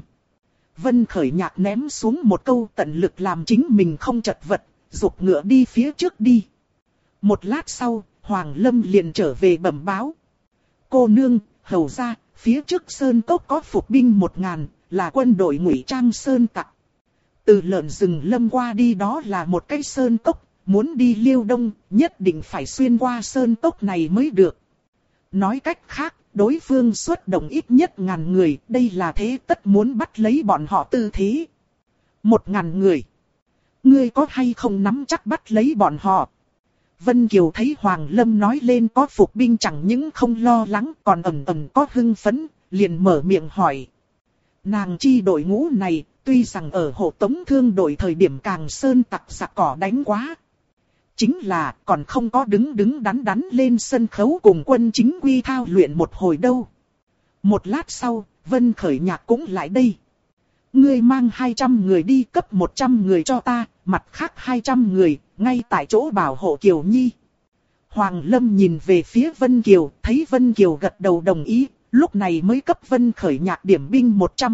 Speaker 1: Vân Khởi Nhạc ném xuống một câu tận lực làm chính mình không chật vật, giục ngựa đi phía trước đi. Một lát sau, Hoàng Lâm liền trở về bẩm báo. Cô nương, hầu ra, phía trước sơn cốc có phục binh 1000, là quân đội ngụy trang sơn tặc. Từ lợn rừng lâm qua đi đó là một cái sơn cốc, muốn đi Liêu Đông, nhất định phải xuyên qua sơn cốc này mới được. Nói cách khác, đối phương xuất động ít nhất 1000 người, đây là thế tất muốn bắt lấy bọn họ tư thế. 1000 người. Ngươi có hay không nắm chắc bắt lấy bọn họ? Vân Kiều thấy Hoàng Lâm nói lên có phục binh chẳng những không lo lắng còn ẩn ẩn có hưng phấn, liền mở miệng hỏi. Nàng chi đội ngũ này, tuy rằng ở hộ tống thương đội thời điểm càng sơn tặc sặc cỏ đánh quá. Chính là còn không có đứng đắn lên sân khấu cùng quân chính quy thao luyện một hồi đâu. Một lát sau, Vân Khởi Nhạc cũng lại đây. Ngươi mang 200 người đi cấp 100 người cho ta, mặt khác 200 người, ngay tại chỗ bảo hộ Kiều Nhi. Hoàng Lâm nhìn về phía Vân Kiều, thấy Vân Kiều gật đầu đồng ý, lúc này mới cấp Vân Khởi Nhạc điểm binh 100.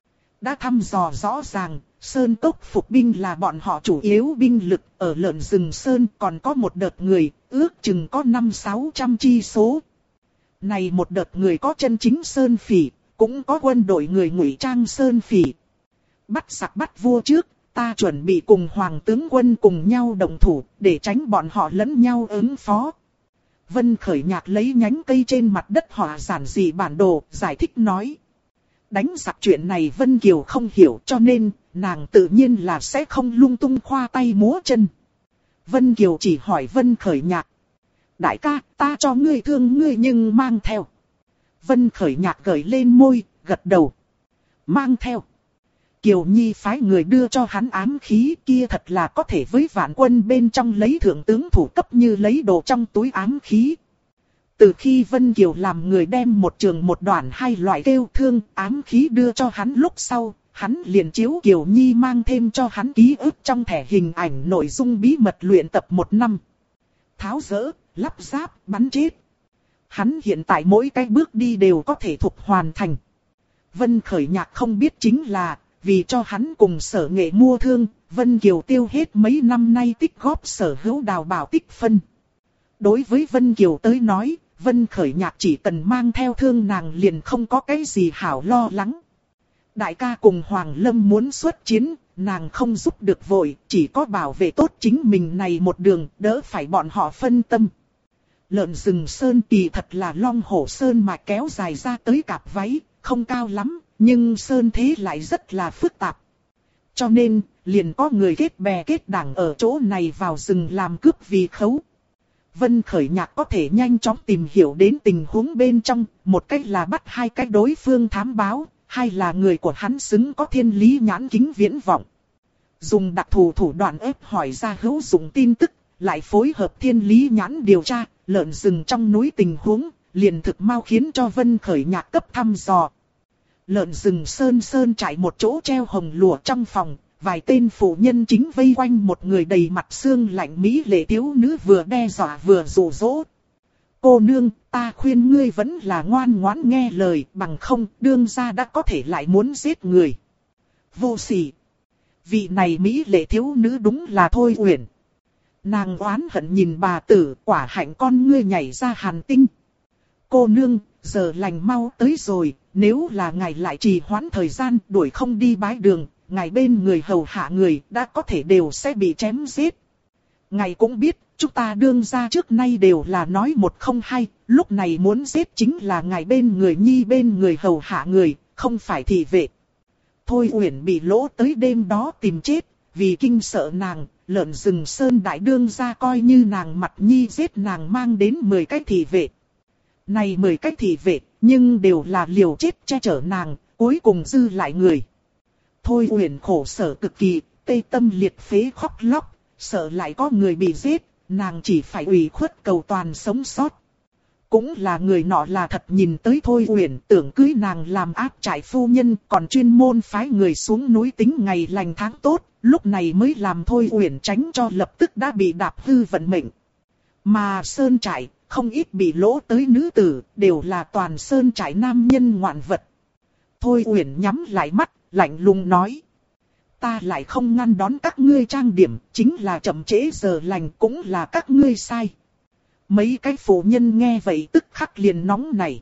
Speaker 1: Đã thăm dò rõ ràng, sơn cốc phục binh là bọn họ chủ yếu binh lực, ở lợn rừng sơn còn có một đợt người, ước chừng có 500-600 chi số. Này một đợt người có chân chính sơn phỉ, cũng có quân đội người ngụy trang sơn phỉ. Bắt giặc bắt vua trước, ta chuẩn bị cùng hoàng tướng quân cùng nhau đồng thủ, để tránh bọn họ lẫn nhau ứng phó. Vân Khởi Nhạc lấy nhánh cây trên mặt đất họa giản dị bản đồ, giải thích nói. Đánh giặc chuyện này Vân Kiều không hiểu cho nên, nàng tự nhiên là sẽ không lung tung khoa tay múa chân. Vân Kiều chỉ hỏi Vân Khởi Nhạc. Đại ca, ta cho ngươi thương ngươi nhưng mang theo. Vân Khởi Nhạc gợi lên môi, gật đầu. Mang theo. Kiều Nhi phái người đưa cho hắn ám khí kia thật là có thể với vạn quân bên trong lấy thượng tướng thủ cấp như lấy đồ trong túi ám khí. Từ khi Vân Kiều làm người đem một trường một đoạn hai loại kêu thương ám khí đưa cho hắn lúc sau, hắn liền chiếu Kiều Nhi mang thêm cho hắn ký ức trong thẻ hình ảnh nội dung bí mật luyện tập 1 năm. Tháo dỡ, lắp ráp, bắn chết. Hắn hiện tại mỗi cái bước đi đều có thể thuộc hoàn thành. Vân Khởi Nhạc không biết chính là, vì cho hắn cùng Sở Nghệ mua thương, Vân Kiều tiêu hết mấy năm nay tích góp sở hữu đào bảo tích phân. Đối với Vân Kiều tới nói, Vân Khởi Nhạc chỉ cần mang theo thương nàng liền không có cái gì hảo lo lắng. Đại ca cùng Hoàng Lâm muốn xuất chiến, nàng không giúp được vội, chỉ có bảo vệ tốt chính mình này một đường, đỡ phải bọn họ phân tâm. Lợn rừng sơn kỳ thật là Long Hổ Sơn mà kéo dài ra tới cạp váy, không cao lắm, nhưng sơn thế lại rất là phức tạp. Cho nên, liền có người kết bè kết đảng ở chỗ này vào rừng làm cướp vì khấu. Vân Khởi Nhạc có thể nhanh chóng tìm hiểu đến tình huống bên trong, một cách là bắt hai cách đối phương thám báo, hai là người của hắn xứng có thiên lý nhãn kính viễn vọng. Dùng đặc thù thủ đoạn ép hỏi ra hữu dụng tin tức, lại phối hợp thiên lý nhãn điều tra, lợn rừng trong núi tình huống, liền thực mau khiến cho Vân Khởi Nhạc cấp thăm dò. Lợn rừng sơn trải một chỗ treo hồng lụa trong phòng, vài tên phụ nhân chính vây quanh một người đầy mặt xương lạnh mỹ lệ thiếu nữ vừa đe dọa vừa dụ dỗ. Cô nương, ta khuyên ngươi vẫn là ngoan ngoãn nghe lời, bằng không đương gia đã có thể lại muốn giết người. Vô sỉ. Vị này mỹ lệ thiếu nữ đúng là Thôi Uyển. Nàng oán hận nhìn bà tử, quả hạnh con ngươi nhảy ra hàn tinh. Cô nương, giờ lành mau tới rồi, nếu là ngài lại trì hoãn thời gian đuổi không đi bái đường, ngài bên người hầu hạ người đã có thể đều sẽ bị chém giết. Ngài cũng biết, chúng ta đương gia trước nay đều là nói một không hai, lúc này muốn giết chính là ngài bên người nhi bên người hầu hạ người, không phải thị vệ. Thôi Uyển bị lỗ tới đêm đó tìm chết, vì kinh sợ nàng, lợn rừng sơn đại đương gia coi như nàng mặt nhi giết nàng mang đến 10 cái thị vệ. Này 10 cái thị vệ, nhưng đều là liều chết che chở nàng, cuối cùng dư lại người. Thôi Uyển khổ sở cực kỳ, tê tâm liệt phế khóc lóc, sợ lại có người bị giết, nàng chỉ phải ủy khuất cầu toàn sống sót. Cũng là người nọ là thật nhìn tới Thôi Uyển tưởng cưới nàng làm áp trại phu nhân, còn chuyên môn phái người xuống núi tính ngày lành tháng tốt, lúc này mới làm Thôi Uyển tránh cho lập tức đã bị đạp hư vận mệnh. Mà sơn trại, không ít bị lỗ tới nữ tử, đều là toàn sơn trại nam nhân ngoạn vật. Thôi Uyển nhắm lại mắt, lạnh lùng nói. Ta lại không ngăn đón các ngươi trang điểm, chính là chậm trễ giờ lành cũng là các ngươi sai. Mấy cái phụ nhân nghe vậy tức khắc liền nóng nảy.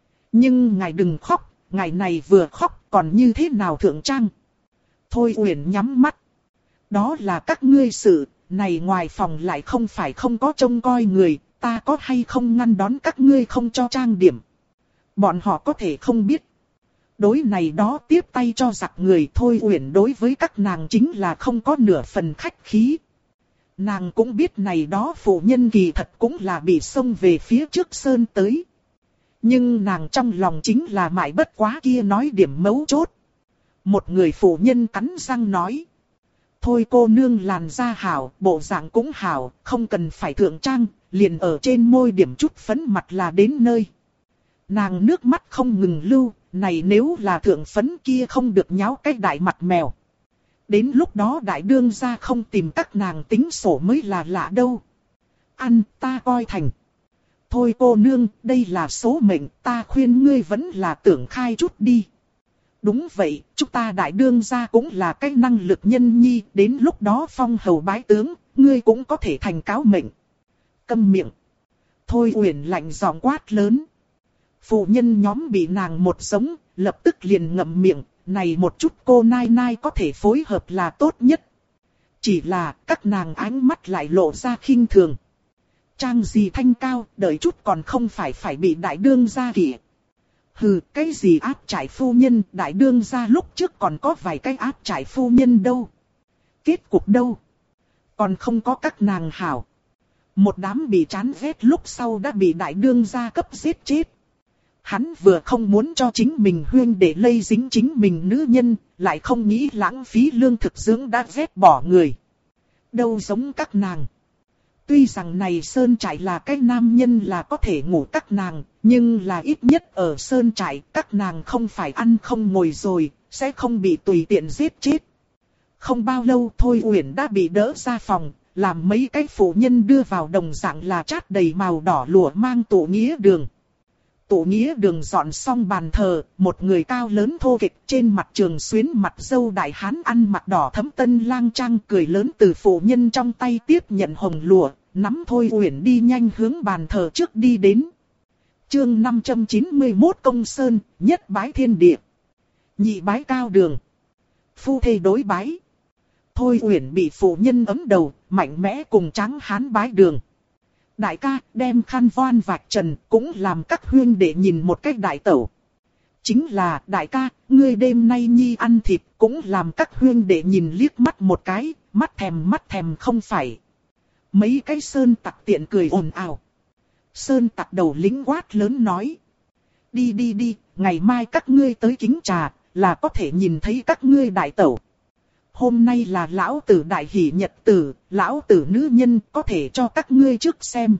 Speaker 1: Nhưng ngài đừng khóc, ngài này vừa khóc còn như thế nào thượng trang. Thôi Uyển nhắm mắt. Đó là các ngươi sự, này ngoài phòng lại không phải không có trông coi người, ta có hay không ngăn đón các ngươi không cho trang điểm. Bọn họ có thể không biết. Đối này đó tiếp tay cho giặc người Thôi Uyển đối với các nàng chính là không có nửa phần khách khí. Nàng cũng biết này đó phụ nhân kỳ thật cũng là bị xông về phía trước sơn tới. Nhưng nàng trong lòng chính là mãi bất quá kia nói điểm mấu chốt. Một người phụ nhân cắn răng nói. Thôi cô nương làn da hảo, bộ dạng cũng hảo, không cần phải thượng trang, liền ở trên môi điểm chút phấn mặt là đến nơi. Nàng nước mắt không ngừng lưu, này nếu là thượng phấn kia không được nháo cái đại mặt mèo. Đến lúc đó đại đương gia không tìm các nàng tính sổ mới là lạ đâu. Ăn ta coi thành. Thôi cô nương, đây là số mệnh, ta khuyên ngươi vẫn là tưởng khai chút đi. Đúng vậy, chúng ta đại đương gia cũng là cái năng lực nhân nhi, đến lúc đó phong hầu bái tướng, ngươi cũng có thể thành cáo mệnh. Câm miệng. Thôi Uyển lạnh giọng quát lớn. Phụ nhân nhóm bị nàng một giống, lập tức liền ngậm miệng, này một chút cô nai nai có thể phối hợp là tốt nhất. Chỉ là các nàng ánh mắt lại lộ ra khinh thường. Trang gì thanh cao, đợi chút còn không phải bị đại đương gia kìa. Hừ, cái gì áp trại phu nhân, đại đương gia lúc trước còn có vài cái áp trại phu nhân đâu. Kết cục đâu? Còn không có các nàng hảo. Một đám bị chán ghét lúc sau đã bị đại đương gia cấp giết chết. Hắn vừa không muốn cho chính mình huyên để lây dính chính mình nữ nhân, lại không nghĩ lãng phí lương thực dưỡng đã ghét bỏ người. Đâu giống các nàng. Tuy rằng này sơn trại là cái nam nhân là có thể ngủ các nàng, nhưng là ít nhất ở sơn trại các nàng không phải ăn không ngồi rồi, sẽ không bị tùy tiện giết chết. Không bao lâu Thôi Uyển đã bị đỡ ra phòng, làm mấy cái phụ nhân đưa vào đồng dạng là chát đầy màu đỏ lụa mang tụ nghĩa đường. Tụ nghĩa đường dọn xong bàn thờ, một người cao lớn thô kệch trên mặt trường xuyến mặt dâu đại hán ăn mặc đỏ thẫm tân lang trang cười lớn từ phụ nhân trong tay tiếp nhận hồng lụa, nắm Thôi Uyển đi nhanh hướng bàn thờ trước đi đến. Chương 591 Công Sơn, nhất bái thiên địa, nhị bái cao đường, phu thê đối bái. Thôi Uyển bị phụ nhân ấm đầu, mạnh mẽ cùng tráng hán bái đường. Đại ca, đem khăn voan vạch trần, cũng làm các huynh đệ nhìn một cách đại tẩu. Chính là, đại ca, ngươi đêm nay nhi ăn thịt, cũng làm các huynh đệ nhìn liếc mắt một cái, mắt thèm không phải. Mấy cái sơn tặc tiện cười ồn ào. Sơn tặc đầu lính quát lớn nói. Đi, ngày mai các ngươi tới kính trà, là có thể nhìn thấy các ngươi đại tẩu. Hôm nay là lão tử đại hỷ nhật tử, lão tử nữ nhân có thể cho các ngươi trước xem.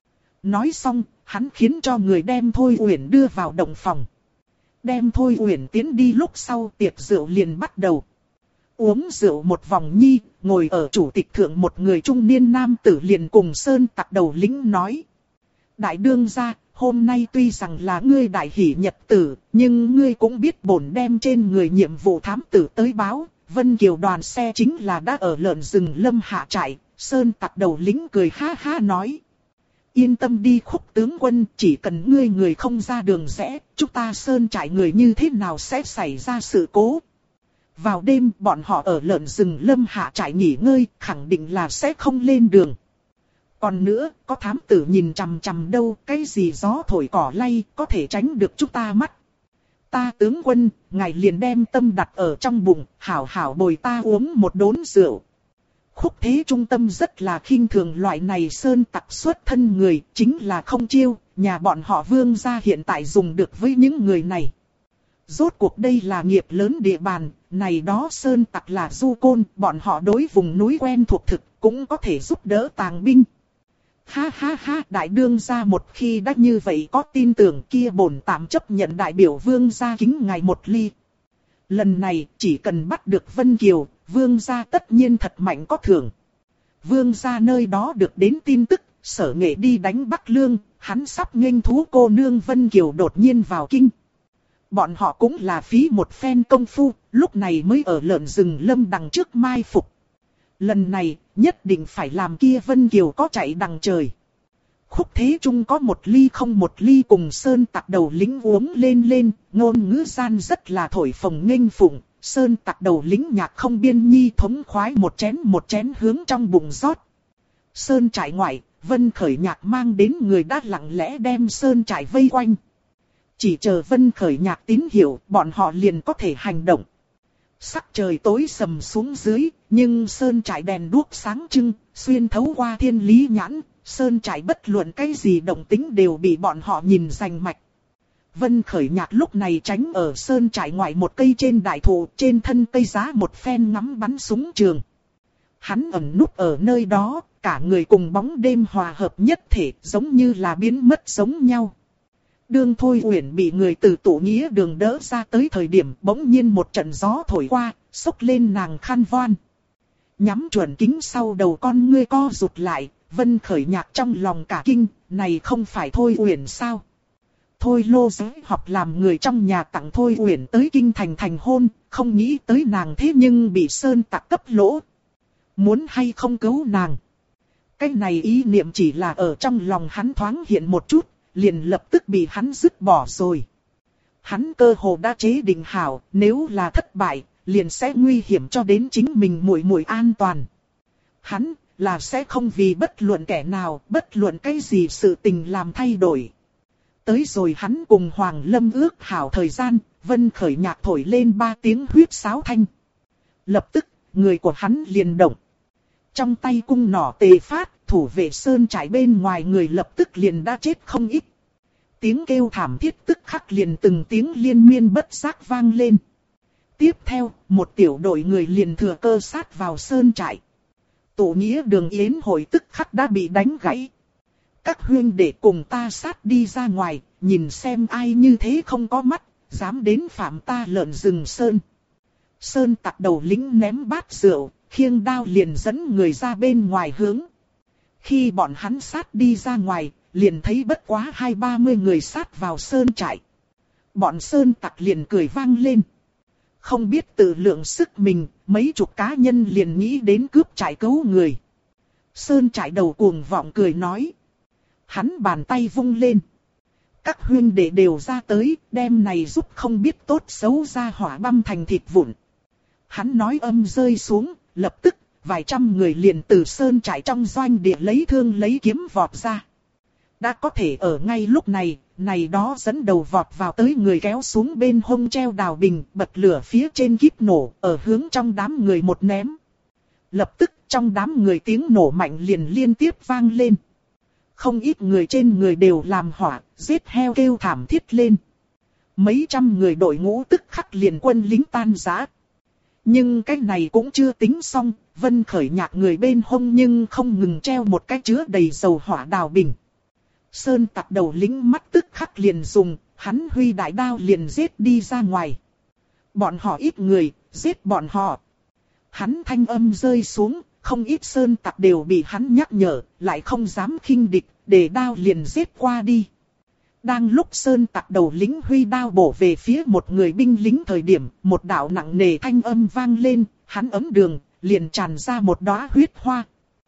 Speaker 1: Nói xong, hắn khiến cho người đem Thôi Uyển đưa vào động phòng. Đem Thôi Uyển tiến đi lúc sau tiệc rượu liền bắt đầu. Uống rượu một vòng nhi, ngồi ở chủ tịch thượng một người trung niên nam tử liền cùng sơn tặc đầu lính nói. Đại đương gia, hôm nay tuy rằng là ngươi đại hỷ nhật tử, nhưng ngươi cũng biết bổn đem trên người nhiệm vụ thám tử tới báo. Vân Kiều đoàn xe chính là đã ở lợn rừng lâm hạ trại, sơn tặc đầu lính cười ha ha nói. Yên tâm đi Khúc tướng quân, chỉ cần ngươi người không ra đường rẽ, chúng ta sơn trại người như thế nào sẽ xảy ra sự cố. Vào đêm bọn họ ở lợn rừng lâm hạ trại nghỉ ngơi, khẳng định là sẽ không lên đường. Còn nữa, có thám tử nhìn chằm chằm đâu, cái gì gió thổi cỏ lay, có thể tránh được chúng ta mắt. Ta tướng quân, ngài liền đem tâm đặt ở trong bụng, hảo hảo bồi ta uống một đốn rượu. Khúc Thế Trung tâm rất là khinh thường loại này sơn tặc xuất thân người, chính là không chiêu, nhà bọn họ Vương gia hiện tại dùng được với những người này. Rốt cuộc đây là nghiệp lớn địa bàn, này đó sơn tặc là du côn, bọn họ đối vùng núi quen thuộc thực, cũng có thể giúp đỡ tàng binh. Ha, đại đương gia một khi đã như vậy có tin tưởng kia bổn tạm chấp nhận đại biểu Vương gia kính ngài một ly. Lần này chỉ cần bắt được Vân Kiều, Vương gia tất nhiên thật mạnh có thưởng. Vương gia nơi đó được đến tin tức, Sở Nghệ đi đánh Bắc Lương, hắn sắp nghênh thú cô nương Vân Kiều đột nhiên vào kinh. Bọn họ cũng là phí một phen công phu, lúc này mới ở lợn rừng lâm đằng trước mai phục. Lần này, nhất định phải làm kia Vân Kiều có chạy đằng trời. Khúc Thế Trung có một ly không một ly cùng sơn tặc đầu lính uống lên, ngôn ngữ gian rất là thổi phồng nghênh phụng. Sơn tặc đầu lính nhạc không biên nhi thống khoái một chén hướng trong bụng rót. Sơn trại ngoại, Vân Khởi Nhạc mang đến người đã lặng lẽ đem sơn trại vây quanh. Chỉ chờ Vân Khởi Nhạc tín hiệu, bọn họ liền có thể hành động. Sắc trời tối sầm xuống dưới, nhưng sơn trại đèn đuốc sáng trưng, xuyên thấu qua thiên lý nhãn, sơn trại bất luận cái gì động tính đều bị bọn họ nhìn rành mạch. Vân Khởi Nhạc lúc này tránh ở sơn trại ngoài một cây trên đại thụ, trên thân cây giá một phen ngắm bắn súng trường. Hắn ẩn núp ở nơi đó, cả người cùng bóng đêm hòa hợp nhất thể, giống như là biến mất giống nhau. Đương Thôi Uyển bị người từ Tụ Nghĩa đường đỡ ra tới thời điểm bỗng nhiên một trận gió thổi qua, xốc lên nàng khăn voan. Nhắm chuẩn kính sau đầu con ngươi co rụt lại, Vân Khởi Nhạc trong lòng cả kinh, này không phải Thôi Uyển sao? Thôi Lô Giới học làm người trong nhà tặng Thôi Uyển tới kinh thành hôn, không nghĩ tới nàng thế nhưng bị sơn tặc cấp lỗ. Muốn hay không cứu nàng? Cái này ý niệm chỉ là ở trong lòng hắn thoáng hiện một chút, liền lập tức bị hắn dứt bỏ rồi. Hắn cơ hồ đã chế định hảo, nếu là thất bại, liền sẽ nguy hiểm cho đến chính mình muội an toàn. Hắn là sẽ không vì bất luận kẻ nào, bất luận cái gì sự tình làm thay đổi. Tới rồi hắn cùng Hoàng Lâm ước hảo thời gian, Vân Khởi Nhạc thổi lên 3 tiếng huyết sáo thanh. Lập tức, người của hắn liền động. Trong tay cung nỏ tề phát, thủ vệ sơn trại bên ngoài người lập tức liền đã chết không ít. Tiếng kêu thảm thiết tức khắc liền từng tiếng liên miên bất giác vang lên. Tiếp theo, một tiểu đội người liền thừa cơ sát vào sơn trại. Tụ Nghĩa đường yến hội tức khắc đã bị đánh gãy. Các huynh đệ cùng ta sát đi ra ngoài, nhìn xem ai như thế không có mắt, dám đến phạm ta lợn rừng sơn. Sơn tặc đầu lính ném bát rượu, khiêng đao liền dẫn người ra bên ngoài hướng. Khi bọn hắn sát đi ra ngoài, liền thấy bất quá 20-30 người sát vào sơn trại. Bọn sơn tặc liền cười vang lên. Không biết tự lượng sức mình, mấy chục cá nhân liền nghĩ đến cướp trại cứu người. Sơn trại đầu cuồng vọng cười nói. Hắn bàn tay vung lên. Các huynh đệ đều ra tới, đem này giúp không biết tốt xấu ra hỏa băm thành thịt vụn. Hắn nói âm rơi xuống, lập tức, vài trăm người liền từ sơn trại trong doanh địa lấy thương lấy kiếm vọt ra. Đã có thể ở ngay lúc này, này đó dẫn đầu vọt vào tới người kéo xuống bên hông treo đào bình, bật lửa phía trên kíp nổ, ở hướng trong đám người một ném. Lập tức trong đám người tiếng nổ mạnh liền liên tiếp vang lên. Không ít người trên người đều làm hỏa, giết heo kêu thảm thiết lên. Mấy trăm người đội ngũ tức khắc liền quân lính tan rã. Nhưng cái này cũng chưa tính xong, Vân Khởi Nhạc người bên hông nhưng không ngừng treo một cái chứa đầy dầu hỏa đào bình. Sơn tặc đầu lính mắt tức khắc liền dùng, hắn huy đại đao liền giết đi ra ngoài. Bọn họ ít người, giết bọn họ. Hắn thanh âm rơi xuống, không ít sơn tặc đều bị hắn nhắc nhở, lại không dám khinh địch, để đao liền giết qua đi. Đang lúc sơn tặc đầu lính huy đao bổ về phía một người binh lính thời điểm, một đạo nặng nề thanh âm vang lên, hắn ấm đường, liền tràn ra một đóa huyết hoa.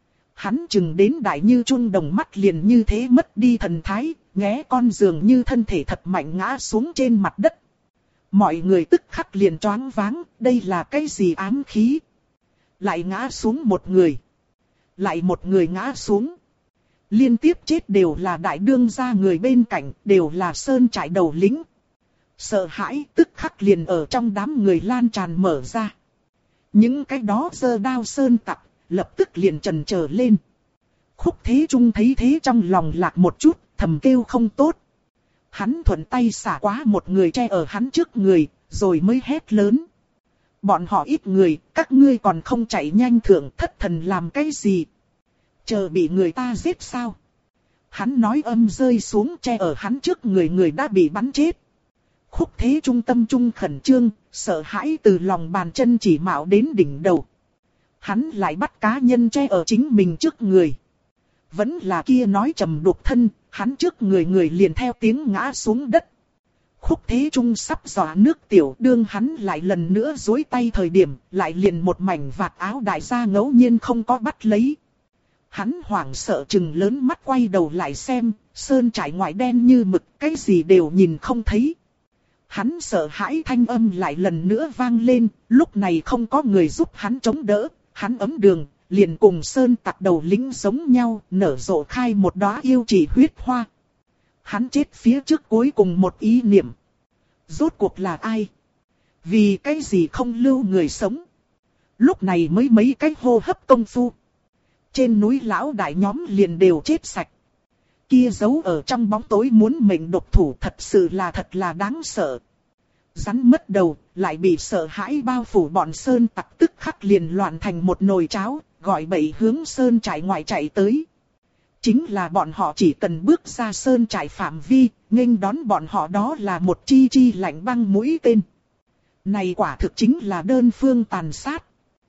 Speaker 1: Hắn chừng đến đại như chun đồng mắt liền như thế mất đi thần thái, nghé con dường như thân thể thật mạnh ngã xuống trên mặt đất. Mọi người tức khắc liền choáng váng, đây là cái gì ám khí? Lại ngã xuống một người. Lại một người ngã xuống. Liên tiếp chết đều là đại đương gia người bên cạnh, đều là sơn trại đầu lính. Sợ hãi tức khắc liền ở trong đám người lan tràn mở ra. Những cái đó giơ đao sơn tặc, lập tức liền chần chờ lên. Khúc Thế Trung thấy thế trong lòng lạc một chút, thầm kêu không tốt. Hắn thuận tay xả quá một người che ở hắn trước người, rồi mới hét lớn. Bọn họ ít người, các ngươi còn không chạy nhanh thượng, thất thần làm cái gì? Chờ bị người ta giết sao? Hắn nói âm rơi xuống, che ở hắn trước người, người đã bị bắn chết. Khúc Thế Trung tâm trung khẩn trương, sợ hãi từ lòng bàn chân chỉ mạo đến đỉnh đầu. Hắn lại bắt cá nhân che ở chính mình trước người. Vẫn là kia nói trầm đục thân, hắn trước người người liền theo tiếng ngã xuống đất. Khúc Thế Trung sắp dọa nước tiểu, đương hắn lại lần nữa duỗi tay thời điểm, lại liền một mảnh vạt áo đại gia ngẫu nhiên không có bắt lấy. Hắn hoảng sợ trừng lớn mắt quay đầu lại xem, sơn trại ngoại đen như mực, cái gì đều nhìn không thấy. Hắn sợ hãi thanh âm lại lần nữa vang lên, lúc này không có người giúp hắn chống đỡ, hắn ấm đường, liền cùng sơn tặc đầu lính giống nhau, nở rộ khai một đóa yêu chỉ huyết hoa. Hắn chết phía trước cuối cùng một ý niệm. Rốt cuộc là ai? Vì cái gì không lưu người sống? Lúc này mới mấy cái hô hấp công phu. Trên núi lão đại nhóm liền đều chết sạch. Kia giấu ở trong bóng tối muốn mệnh độc thủ thật sự là đáng sợ. Rắn mất đầu, lại bị sợ hãi bao phủ bọn sơn tặc tức khắc liền loạn thành một nồi cháo, gọi bậy hướng sơn trại ngoại chạy tới. Chính là bọn họ chỉ cần bước ra sơn trại phạm vi, nghênh đón bọn họ đó là một chi chi lạnh băng mũi tên. Này quả thực chính là đơn phương tàn sát.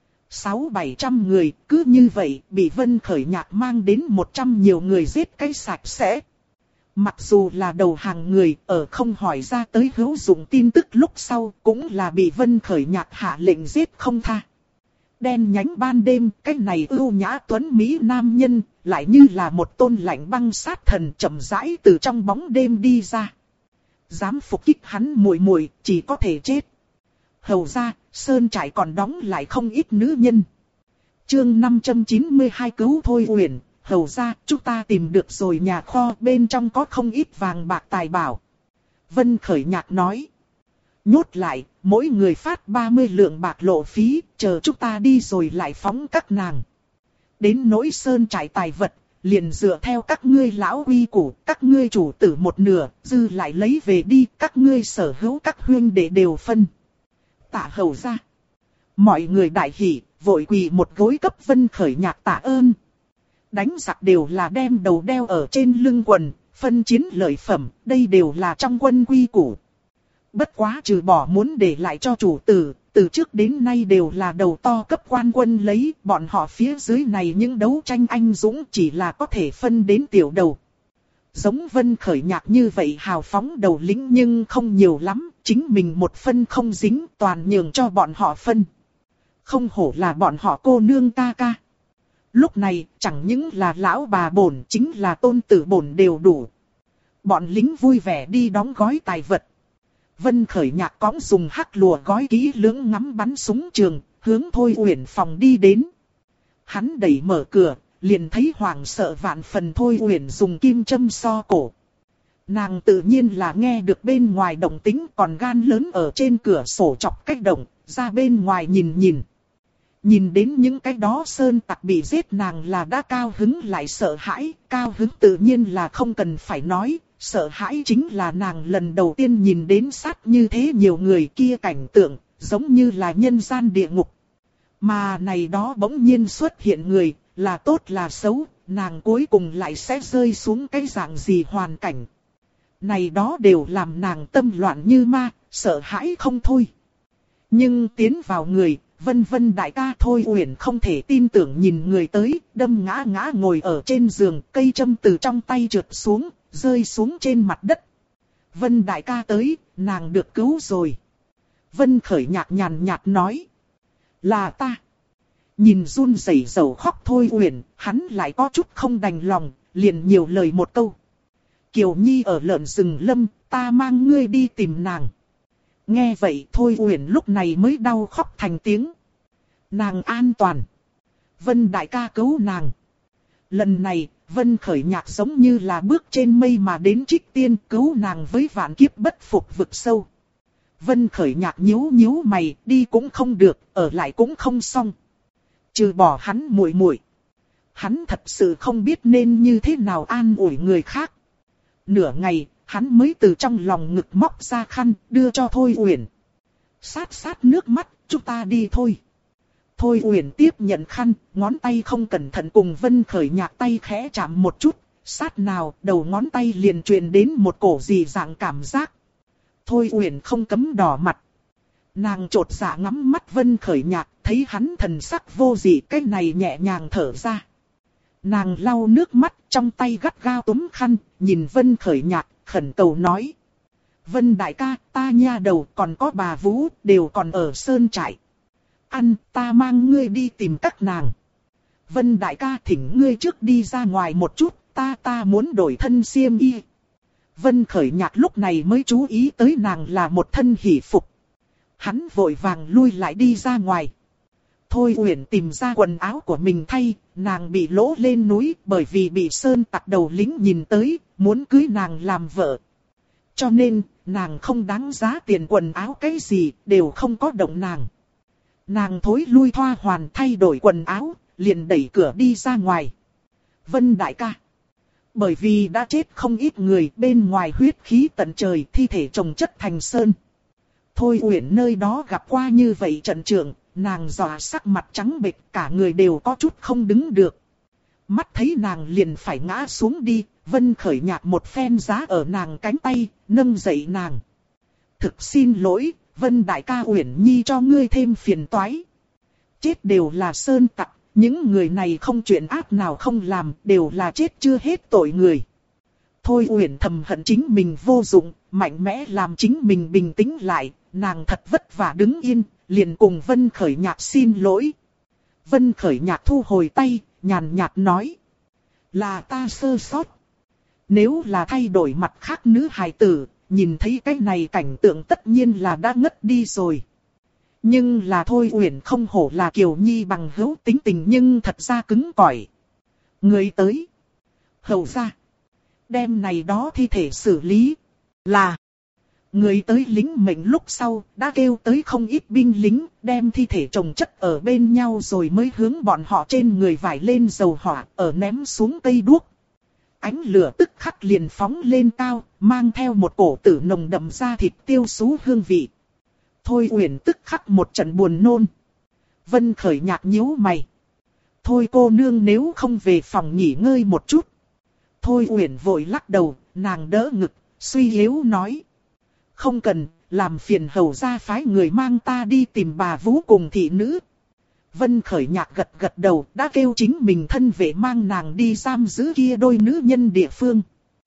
Speaker 1: 600-700 người, cứ như vậy, bị Vân Khởi Nhạc mang đến 100 nhiều người giết cái sạch sẽ. Mặc dù là đầu hàng người, ở không hỏi ra tới hữu dụng tin tức lúc sau, cũng là bị Vân Khởi Nhạc hạ lệnh giết không tha. Đen nhánh ban đêm, cái này ưu nhã tuấn Mỹ nam nhân, lại như là một tôn lạnh băng sát thần chậm rãi từ trong bóng đêm đi ra. Dám phục kích hắn muội muội, chỉ có thể chết. Hầu ra, sơn trại còn đóng lại không ít nữ nhân. Chương 592 cứu Thôi Uyển. Hầu ra, chúng ta tìm được rồi nhà kho, bên trong có không ít vàng bạc tài bảo. Vân Khởi Nhạc nói. Nhốt lại, mỗi người phát 30 lượng bạc lộ phí, chờ chúng ta đi rồi lại phóng các nàng. Đến nỗi sơn trại tài vật, liền dựa theo các ngươi lão quy củ, các ngươi chủ tử một nửa, dư lại lấy về đi, các ngươi sở hữu các huynh đệ đều phân. Tạ hầu ra. Mọi người đại hỉ, vội quỳ một gối cấp Vân Khởi Nhạc tạ ơn. Đánh giặc đều là đem đầu đeo ở trên lưng quần, phân chiến lợi phẩm, đây đều là trong quân quy củ. Bất quá trừ bỏ muốn để lại cho chủ tử, từ trước đến nay đều là đầu to cấp quan quân lấy, bọn họ phía dưới này những đấu tranh anh dũng chỉ là có thể phân đến tiểu đầu. Giống Vân Khởi Nhạc như vậy hào phóng đầu lĩnh nhưng không nhiều lắm, chính mình một phân không dính toàn nhường cho bọn họ phân. Không hổ là bọn họ cô nương ca ca. Lúc này chẳng những là lão bà bổn chính là tôn tử bổn đều đủ. Bọn lính vui vẻ đi đóng gói tài vật. Vân Khởi Nhạc cõng dùng hắc lùa gói kỹ lưỡng ngắm bắn súng trường, hướng Thôi Uyển phòng đi đến. Hắn đẩy mở cửa, liền thấy hoảng sợ vạn phần Thôi Uyển dùng kim châm so cổ. Nàng tự nhiên là nghe được bên ngoài động tĩnh còn gan lớn ở trên cửa sổ chọc cách động, ra bên ngoài nhìn nhìn. Nhìn đến những cái đó sơn tặc bị giết nàng là đã cao hứng lại sợ hãi, cao hứng tự nhiên là không cần phải nói, sợ hãi chính là nàng lần đầu tiên nhìn đến sát như thế nhiều người kia cảnh tượng, giống như là nhân gian địa ngục. Mà này đó bỗng nhiên xuất hiện người, là tốt là xấu, nàng cuối cùng lại sẽ rơi xuống cái dạng gì hoàn cảnh. Này đó đều làm nàng tâm loạn như ma, sợ hãi không thôi. Nhưng tiến vào người, Vân Vân đại ca Thôi Uyển không thể tin tưởng nhìn người tới, đâm ngã ngã ngồi ở trên giường, cây châm từ trong tay trượt xuống, rơi xuống trên mặt đất. Vân đại ca tới, nàng được cứu rồi. Vân Khởi Nhạc nhàn nhạt nói. Là ta. Nhìn run rẩy rầu khóc Thôi Uyển, hắn lại có chút không đành lòng, liền nhiều lời một câu. Kiều Nhi ở lợn rừng lâm, ta mang ngươi đi tìm nàng. Nghe vậy Thôi Uyển lúc này mới đau khóc thành tiếng. Nàng an toàn. Vân đại ca cứu nàng. Lần này, Vân Khởi Nhạc giống như là bước trên mây mà đến trích tiên cứu nàng với vạn kiếp bất phục vực sâu. Vân Khởi Nhạc nhíu nhíu mày, đi cũng không được, ở lại cũng không xong. Trừ bỏ hắn muội muội, hắn thật sự không biết nên như thế nào an ủi người khác. Nửa ngày, hắn mới từ trong lòng ngực móc ra khăn, đưa cho Thôi Uyển. Sát sát nước mắt, chúng ta đi thôi. Thôi Uyển tiếp nhận khăn, ngón tay không cẩn thận cùng Vân Khởi Nhạc tay khẽ chạm một chút, sát nào đầu ngón tay liền truyền đến một cổ dị dạng cảm giác. Thôi Uyển không cấm đỏ mặt. Nàng chột dạ ngắm mắt Vân Khởi Nhạc, thấy hắn thần sắc vô dị, cái này nhẹ nhàng thở ra. Nàng lau nước mắt, trong tay gắt gao túm khăn, nhìn Vân Khởi Nhạc, khẩn cầu nói. Vân đại ca, ta nha đầu còn có bà Vũ, đều còn ở sơn trại. Ăn, ta mang ngươi đi tìm các nàng. Vân đại ca thỉnh ngươi trước đi ra ngoài một chút, ta muốn đổi thân xiêm y. Vân Khởi Nhạc lúc này mới chú ý tới nàng là một thân hỷ phục. Hắn vội vàng lui lại đi ra ngoài. Thôi Uyển tìm ra quần áo của mình thay, nàng bị lỗ lên núi bởi vì bị sơn tặc đầu lính nhìn tới, muốn cưới nàng làm vợ. Cho nên, nàng không đáng giá tiền quần áo cái gì, đều không có động nàng. Nàng thối lui thoa hoàn thay đổi quần áo, liền đẩy cửa đi ra ngoài. Vân đại ca. Bởi vì đã chết không ít người bên ngoài huyết khí tận trời thi thể chồng chất thành sơn. Thôi Uyển nơi đó gặp qua như vậy trận trưởng, nàng dọa sắc mặt trắng bệch cả người đều có chút không đứng được. Mắt thấy nàng liền phải ngã xuống đi, Vân Khởi Nhạc một phen giá ở nàng cánh tay, nâng dậy nàng. Thực xin lỗi, Vân đại ca Uyển Nhi cho ngươi thêm phiền toái. Chết đều là sơn tặc, những người này không chuyện ác nào không làm, đều là chết chưa hết tội người. Thôi Uyển thầm hận chính mình vô dụng, mạnh mẽ làm chính mình bình tĩnh lại, nàng thật vất vả đứng yên, liền cùng Vân Khởi Nhạc xin lỗi. Vân Khởi Nhạc thu hồi tay, nhàn nhạt nói. Là ta sơ sót. Nếu là thay đổi mặt khác nữ hài tử, nhìn thấy cái này cảnh tượng tất nhiên là đã ngất đi rồi. Nhưng là Thôi Uyển không hổ là Kiều Nhi bằng hữu tính tình nhưng thật ra cứng cỏi. Người tới. Hầu ra. Đem này đó thi thể xử lý. Là. Người tới lính mệnh lúc sau đã kêu tới không ít binh lính đem thi thể chồng chất ở bên nhau rồi mới hướng bọn họ trên người vải lên dầu hỏa ở ném xuống cây đuốc. Ánh lửa tức khắc liền phóng lên cao, mang theo một cổ tử nồng đậm da thịt tiêu xú hương vị. Thôi Uyển tức khắc một trận buồn nôn. Vân Khởi Nhạc nhíu mày. Thôi cô nương nếu không về phòng nghỉ ngơi một chút. Thôi Uyển vội lắc đầu, nàng đỡ ngực, suy yếu nói. Không cần, làm phiền hầu gia phái người mang ta đi tìm bà Vũ cùng thị nữ. Vân Khởi Nhạc gật gật đầu, đã kêu chính mình thân vệ mang nàng đi giam giữ kia đôi nữ nhân địa phương.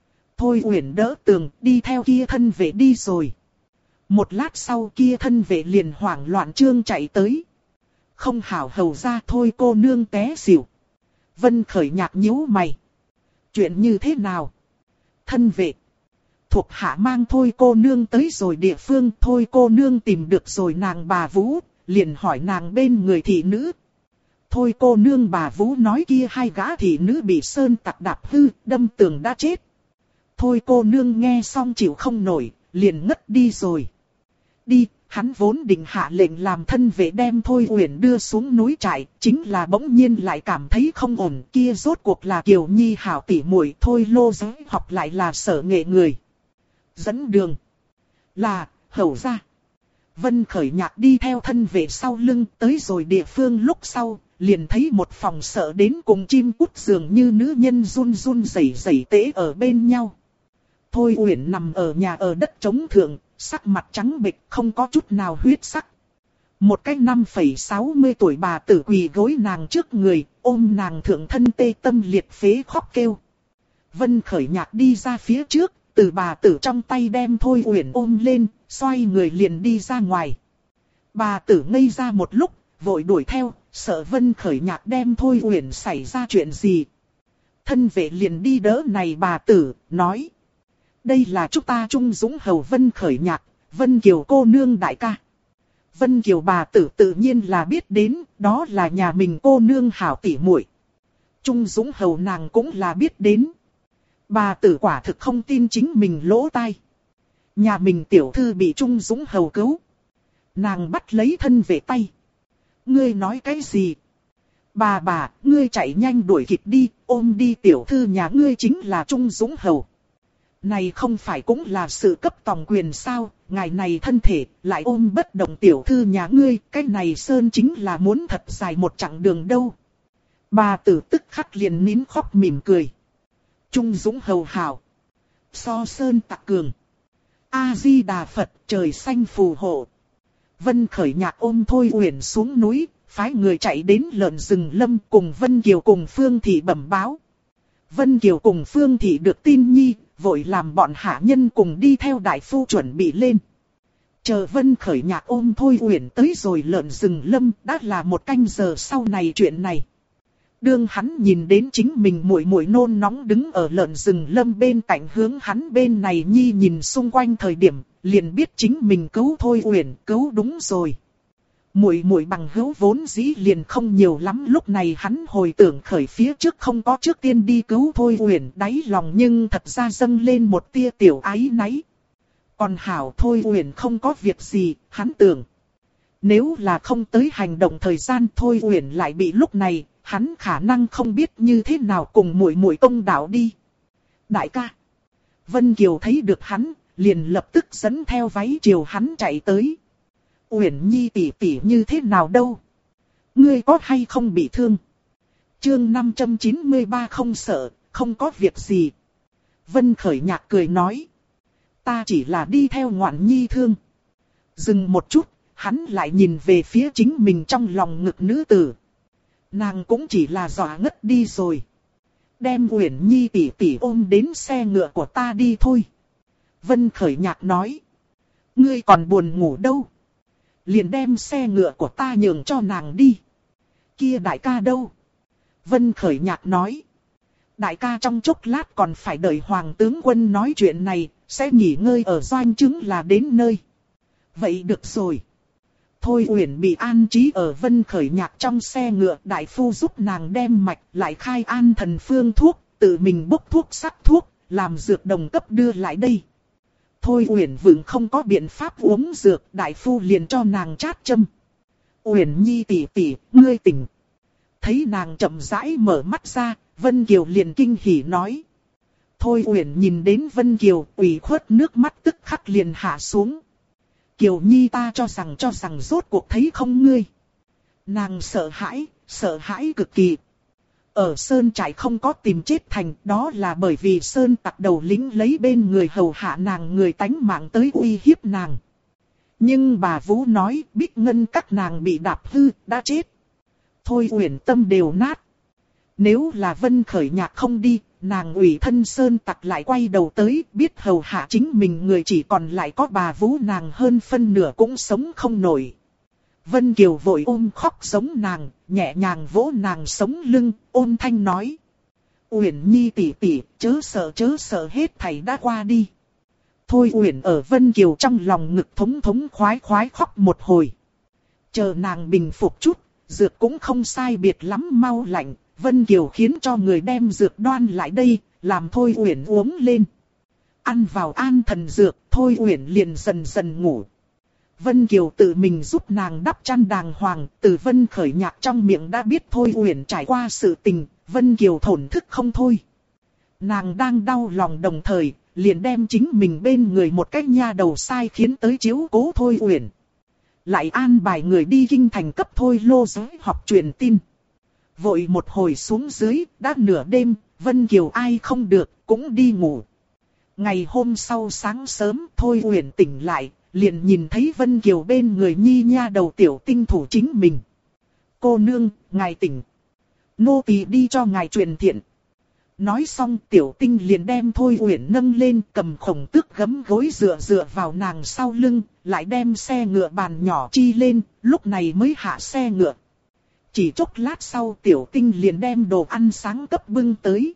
Speaker 1: Thôi Uyển đỡ tường, đi theo kia thân vệ đi rồi. Một lát sau kia thân vệ liền hoảng loạn trương chạy tới. Không hảo hầu ra, thôi cô nương té xỉu. Vân Khởi Nhạc nhíu mày. Chuyện như thế nào? Thân vệ. Thuộc hạ mang thôi cô nương tới rồi địa phương, thôi cô nương tìm được rồi nàng bà Vũ, liền hỏi nàng bên người thị nữ. Thôi cô nương bà Vũ nói kia hai gã thị nữ bị sơn tặc đạp hư, đâm tường đã chết. Thôi cô nương nghe xong chịu không nổi, liền ngất đi rồi. Đi, hắn vốn định hạ lệnh làm thân vệ đem Thôi Uyển đưa xuống núi trại, chính là bỗng nhiên lại cảm thấy không ổn, kia rốt cuộc là Kiều Nhi hảo tỷ muội, Thôi Lô Giới học lại là Sở Nghệ người. Dẫn đường là hầu gia. Vân Khởi Nhạc đi theo thân vệ sau lưng, tới rồi địa phương lúc sau, liền thấy một phòng sợ đến cùng chim cút dường như nữ nhân run run rẩy rẩy tễ ở bên nhau. Thôi Uyển nằm ở nhà ở đất trống thượng, sắc mặt trắng bệch, không có chút nào huyết sắc. Một cái 5,60 tuổi bà tử quỳ gối nàng trước người, ôm nàng thượng thân tê tâm liệt phế khóc kêu. Vân Khởi Nhạc đi ra phía trước, từ bà tử trong tay đem Thôi Uyển ôm lên, xoay người liền đi ra ngoài. Bà tử ngây ra một lúc, vội đuổi theo, sợ Vân Khởi Nhạc đem Thôi Uyển xảy ra chuyện gì. Thân vệ liền đi đỡ này bà tử, nói. Đây là chúng ta Trung Dũng hầu Vân Khởi Nhạc, Vân Kiều cô nương đại ca. Vân Kiều bà tử tự nhiên là biết đến, đó là nhà mình cô nương hảo tỷ muội. Trung Dũng hầu nàng cũng là biết đến. Bà tử quả thực không tin chính mình lỗ tai. Nhà mình tiểu thư bị Trung Dũng hầu cứu. Nàng bắt lấy thân vệ tay. Ngươi nói cái gì? Bà, ngươi chạy nhanh đuổi kịp đi, ôm đi tiểu thư nhà ngươi chính là Trung Dũng hầu. Này không phải cũng là sự cấp tòng quyền sao, ngày này thân thể, lại ôm bất động tiểu thư nhà ngươi, cái này sơn chính là muốn thật dài một chặng đường đâu. Bà tử tức khắc liền nín khóc mỉm cười. Trung Dũng hầu hảo. So sơn tặc cường. A-di-đà Phật, trời xanh phù hộ. Vân Khởi Nhạc ôm Thôi Uyển xuống núi, phái người chạy đến lợn rừng lâm cùng Vân Kiều cùng Phương Thị bẩm báo. Vân Kiều cùng Phương Thị được tin nhi, vội làm bọn hạ nhân cùng đi theo đại phu chuẩn bị lên. Chờ Vân Khởi Nhạc ôm Thôi Uyển tới rồi lợn rừng lâm, đã là một canh giờ sau này chuyện này. Đương hắn nhìn đến chính mình muội muội nôn nóng đứng ở lợn rừng lâm bên cạnh hướng hắn bên này nhi nhìn xung quanh thời điểm, liền biết chính mình cứu Thôi Uyển, cứu đúng rồi. Muội muội bằng hữu vốn dĩ liền không nhiều lắm, lúc này hắn hồi tưởng khởi phía trước không có trước tiên đi cứu Thôi Uyển, đáy lòng nhưng thật ra dâng lên một tia tiểu áy náy. Còn hảo Thôi Uyển không có việc gì, hắn tưởng. Nếu là không tới hành động thời gian Thôi Uyển lại bị lúc này, hắn khả năng không biết như thế nào cùng muội muội công đạo đi. Đại ca. Vân Kiều thấy được hắn, liền lập tức dẫn theo váy chiều hắn chạy tới. Uyển Nhi tỷ tỷ như thế nào đâu? Ngươi có hay không bị thương? Chương 593 không sợ, không có việc gì. Vân Khởi Nhạc cười nói. Ta chỉ là đi theo Ngoạn Nhi thương. Dừng một chút, hắn lại nhìn về phía chính mình trong lòng ngực nữ tử. Nàng cũng chỉ là dọa ngất đi rồi. Đem Uyển Nhi tỷ tỷ ôm đến xe ngựa của ta đi thôi. Vân Khởi Nhạc nói. Ngươi còn buồn ngủ đâu? Liền đem xe ngựa của ta nhường cho nàng đi. Kia đại ca đâu? Vân Khởi Nhạc nói. Đại ca trong chốc lát còn phải đợi Hoàng tướng quân nói chuyện này, sẽ nghỉ ngơi ở doanh trướng là đến nơi. Vậy được rồi. Thôi Uyển bị an trí ở Vân Khởi Nhạc trong xe ngựa, đại phu giúp nàng đem mạch, lại khai an thần phương thuốc, tự mình bốc thuốc sắc thuốc, làm dược đồng cấp đưa lại đây. Thôi Uyển vững không có biện pháp uống dược, đại phu liền cho nàng chát châm. Uyển Nhi tỷ tỷ, ngươi tỉnh. Thấy nàng chậm rãi mở mắt ra, Vân Kiều liền kinh hỉ nói. Thôi Uyển nhìn đến Vân Kiều, ủy khuất nước mắt tức khắc liền hạ xuống. Kiều Nhi ta cho rằng rốt cuộc thấy không ngươi. Nàng sợ hãi cực kỳ. Ở Sơn trại không có tìm chết thành, đó là bởi vì Sơn tặc đầu lĩnh lấy bên người hầu hạ nàng người tánh mạng tới uy hiếp nàng. Nhưng bà Vũ nói Bích Ngân các nàng bị đạp hư, đã chết. Thôi Uyển tâm đều nát. Nếu là Vân Khởi Nhạc không đi, nàng ủy thân sơn tặc lại quay đầu tới, biết hầu hạ chính mình người chỉ còn lại có bà vú, nàng hơn phân nửa cũng sống không nổi. Vân Kiều vội ôm khóc giống nàng, nhẹ nhàng vỗ nàng sống lưng, ôn thanh nói. Uyển Nhi tỷ tỷ, chớ sợ hết thảy đã qua đi. Thôi Uyển ở Vân Kiều trong lòng ngực thống thống khoái khoái khóc một hồi. Chờ nàng bình phục chút, dược cũng không sai biệt lắm mau lạnh, Vân Kiều khiến cho người đem dược đoan lại đây, làm Thôi Uyển uống lên. Ăn vào an thần dược, Thôi Uyển liền dần dần ngủ. Vân Kiều tự mình giúp nàng đắp chăn đàng hoàng, từ Vân Khởi Nhạc trong miệng đã biết Thôi Uyển trải qua sự tình, Vân Kiều thổn thức không thôi. Nàng đang đau lòng đồng thời, liền đem chính mình bên người một cái nha đầu sai khiến tới chiếu cố Thôi Uyển. Lại an bài người đi kinh thành cấp Thôi Lô giới học truyền tin. Vội một hồi xuống dưới, đã nửa đêm, Vân Kiều ai không được, cũng đi ngủ. Ngày hôm sau sáng sớm, Thôi Uyển tỉnh lại, liền nhìn thấy Vân Kiều bên người nhi nha đầu Tiểu Tinh thủ chính mình. Cô nương, ngài tỉnh. Nô tỳ đi cho ngài truyền thiện. Nói xong Tiểu Tinh liền đem Thôi Uyển nâng lên, cầm khổng tước gấm gối dựa vào nàng sau lưng, lại đem xe ngựa bàn nhỏ chi lên, lúc này mới hạ xe ngựa. Chỉ chốc lát sau Tiểu Tinh liền đem đồ ăn sáng cấp bưng tới.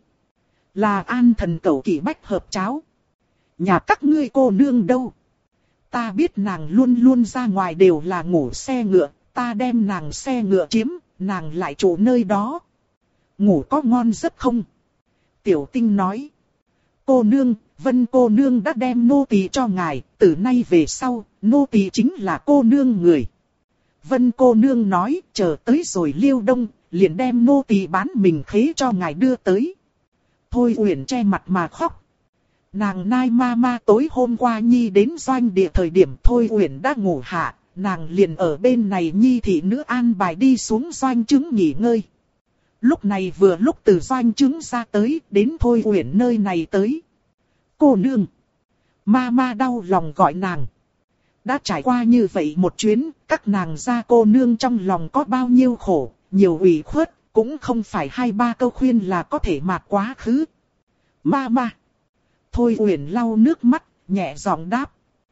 Speaker 1: Là an thần cẩu kỵ bách hợp cháo. Nhà các ngươi cô nương đâu? Ta biết nàng luôn luôn ra ngoài đều là ngủ xe ngựa, ta đem nàng xe ngựa chiếm, nàng lại trụ nơi đó. Ngủ có ngon giấc không? Tiểu Tinh nói. Cô nương, Vân cô nương đã đem nô tỳ cho ngài, từ nay về sau, nô tỳ chính là cô nương người. Vân cô nương nói, chờ tới rồi Liêu Đông, liền đem nô tỳ bán mình khế cho ngài đưa tới. Thôi Uyển che mặt mà khóc. Nàng nai ma ma tối hôm qua Nhi đến doanh địa thời điểm Thôi Uyển đã ngủ hạ, nàng liền ở bên này Nhi thị nữ an bài đi xuống doanh trướng nghỉ ngơi. Lúc này vừa lúc từ doanh trướng ra tới, đến Thôi Uyển nơi này tới. Cô nương. Ma ma đau lòng gọi nàng. Đã trải qua như vậy một chuyến, các nàng gia cô nương trong lòng có bao nhiêu khổ, nhiều ủy khuất, cũng không phải 2-3 câu khuyên là có thể mạt quá khứ. Ma ma. Thôi Uyển lau nước mắt, nhẹ giọng đáp.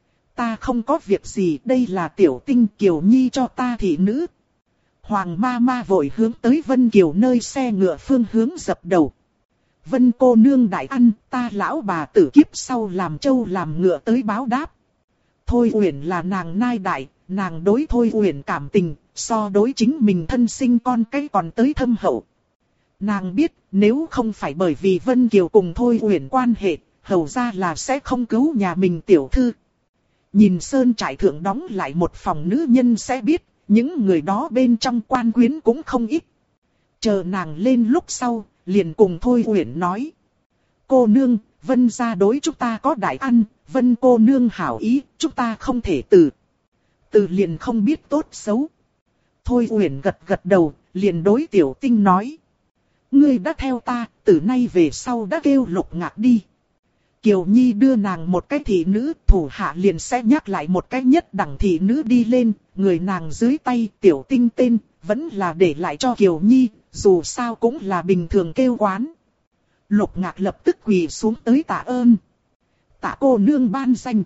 Speaker 1: Ta không có việc gì, đây là Tiểu Tinh Kiều Nhi cho ta thị nữ. Hoàng ma ma vội hướng tới Vân Kiều nơi xe ngựa phương hướng dập đầu. Vân cô nương đại ăn, ta lão bà tử kiếp sau làm trâu làm ngựa tới báo đáp. Thôi Uyển là nàng nai đại, nàng đối Thôi Uyển cảm tình, so đối chính mình thân sinh con cái còn tới thâm hậu. Nàng biết, nếu không phải bởi vì Vân Kiều cùng Thôi Uyển quan hệ, hầu ra là sẽ không cứu nhà mình tiểu thư. Nhìn sơn trại thượng đóng lại một phòng nữ nhân sẽ biết, những người đó bên trong quan quyến cũng không ít. Chờ nàng lên lúc sau, liền cùng Thôi Uyển nói. Cô nương, Vân gia đối chúng ta có đại ăn, Vân cô nương hảo ý, chúng ta không thể từ liền không biết tốt xấu. Thôi Uyển gật đầu, liền đối Tiểu Tinh nói. Ngươi đã theo ta, từ nay về sau đã kêu Lục Ngạc đi. Kiều Nhi đưa nàng một cái thị nữ, thủ hạ liền sẽ nhắc lại một cái nhất đẳng thị nữ đi lên, người nàng dưới tay Tiểu Tinh tên, vẫn là để lại cho Kiều Nhi, dù sao cũng là bình thường kêu quán. Lục Ngạc lập tức quỳ xuống tới tạ ơn. Tạ cô nương ban danh.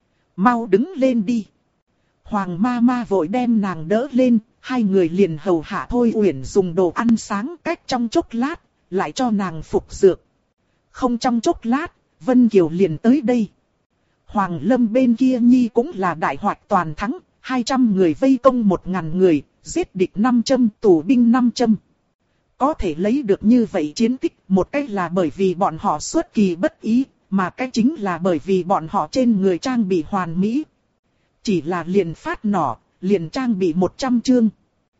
Speaker 1: Mau đứng lên đi. Hoàng ma ma vội đem nàng đỡ lên, hai người liền hầu hạ Thôi Uyển dùng đồ ăn sáng cách trong chốc lát, lại cho nàng phục dược. Không trong chốc lát, Vân Kiều liền tới đây. Hoàng Lâm bên kia Nhi cũng là đại hoạch toàn thắng, 200 người vây công 1000 người, giết địch 500, tù binh 500. Có thể lấy được như vậy chiến tích, một cách là bởi vì bọn họ xuất kỳ bất ý, mà cách chính là bởi vì bọn họ trên người trang bị hoàn mỹ. Chỉ là liền phát nỏ, liền trang bị 100 chương.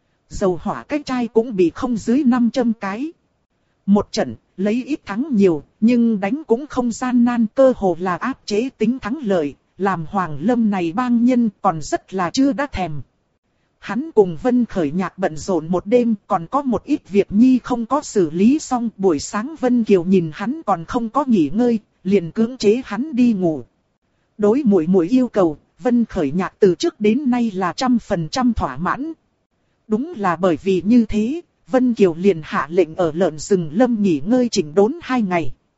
Speaker 1: Dầu hỏa cái chai cũng bị không dưới 500 cái. Một trận, lấy ít thắng nhiều, nhưng đánh cũng không gian nan, cơ hồ là áp chế tính thắng lợi, làm Hoàng Lâm này bang nhân còn rất là chưa đã thèm. Hắn cùng Vân Khởi Nhạc bận rộn một đêm, còn có một ít việc Nhi không có xử lý xong. Buổi sáng Vân Kiều nhìn hắn còn không có nghỉ ngơi, liền cưỡng chế hắn đi ngủ. Đối muội muội yêu cầu, Vân Khởi Nhạc từ trước đến nay là 100% thỏa mãn. Đúng là bởi vì như thế, Vân Kiều liền hạ lệnh ở lợn rừng lâm nghỉ ngơi chỉnh đốn 2 ngày.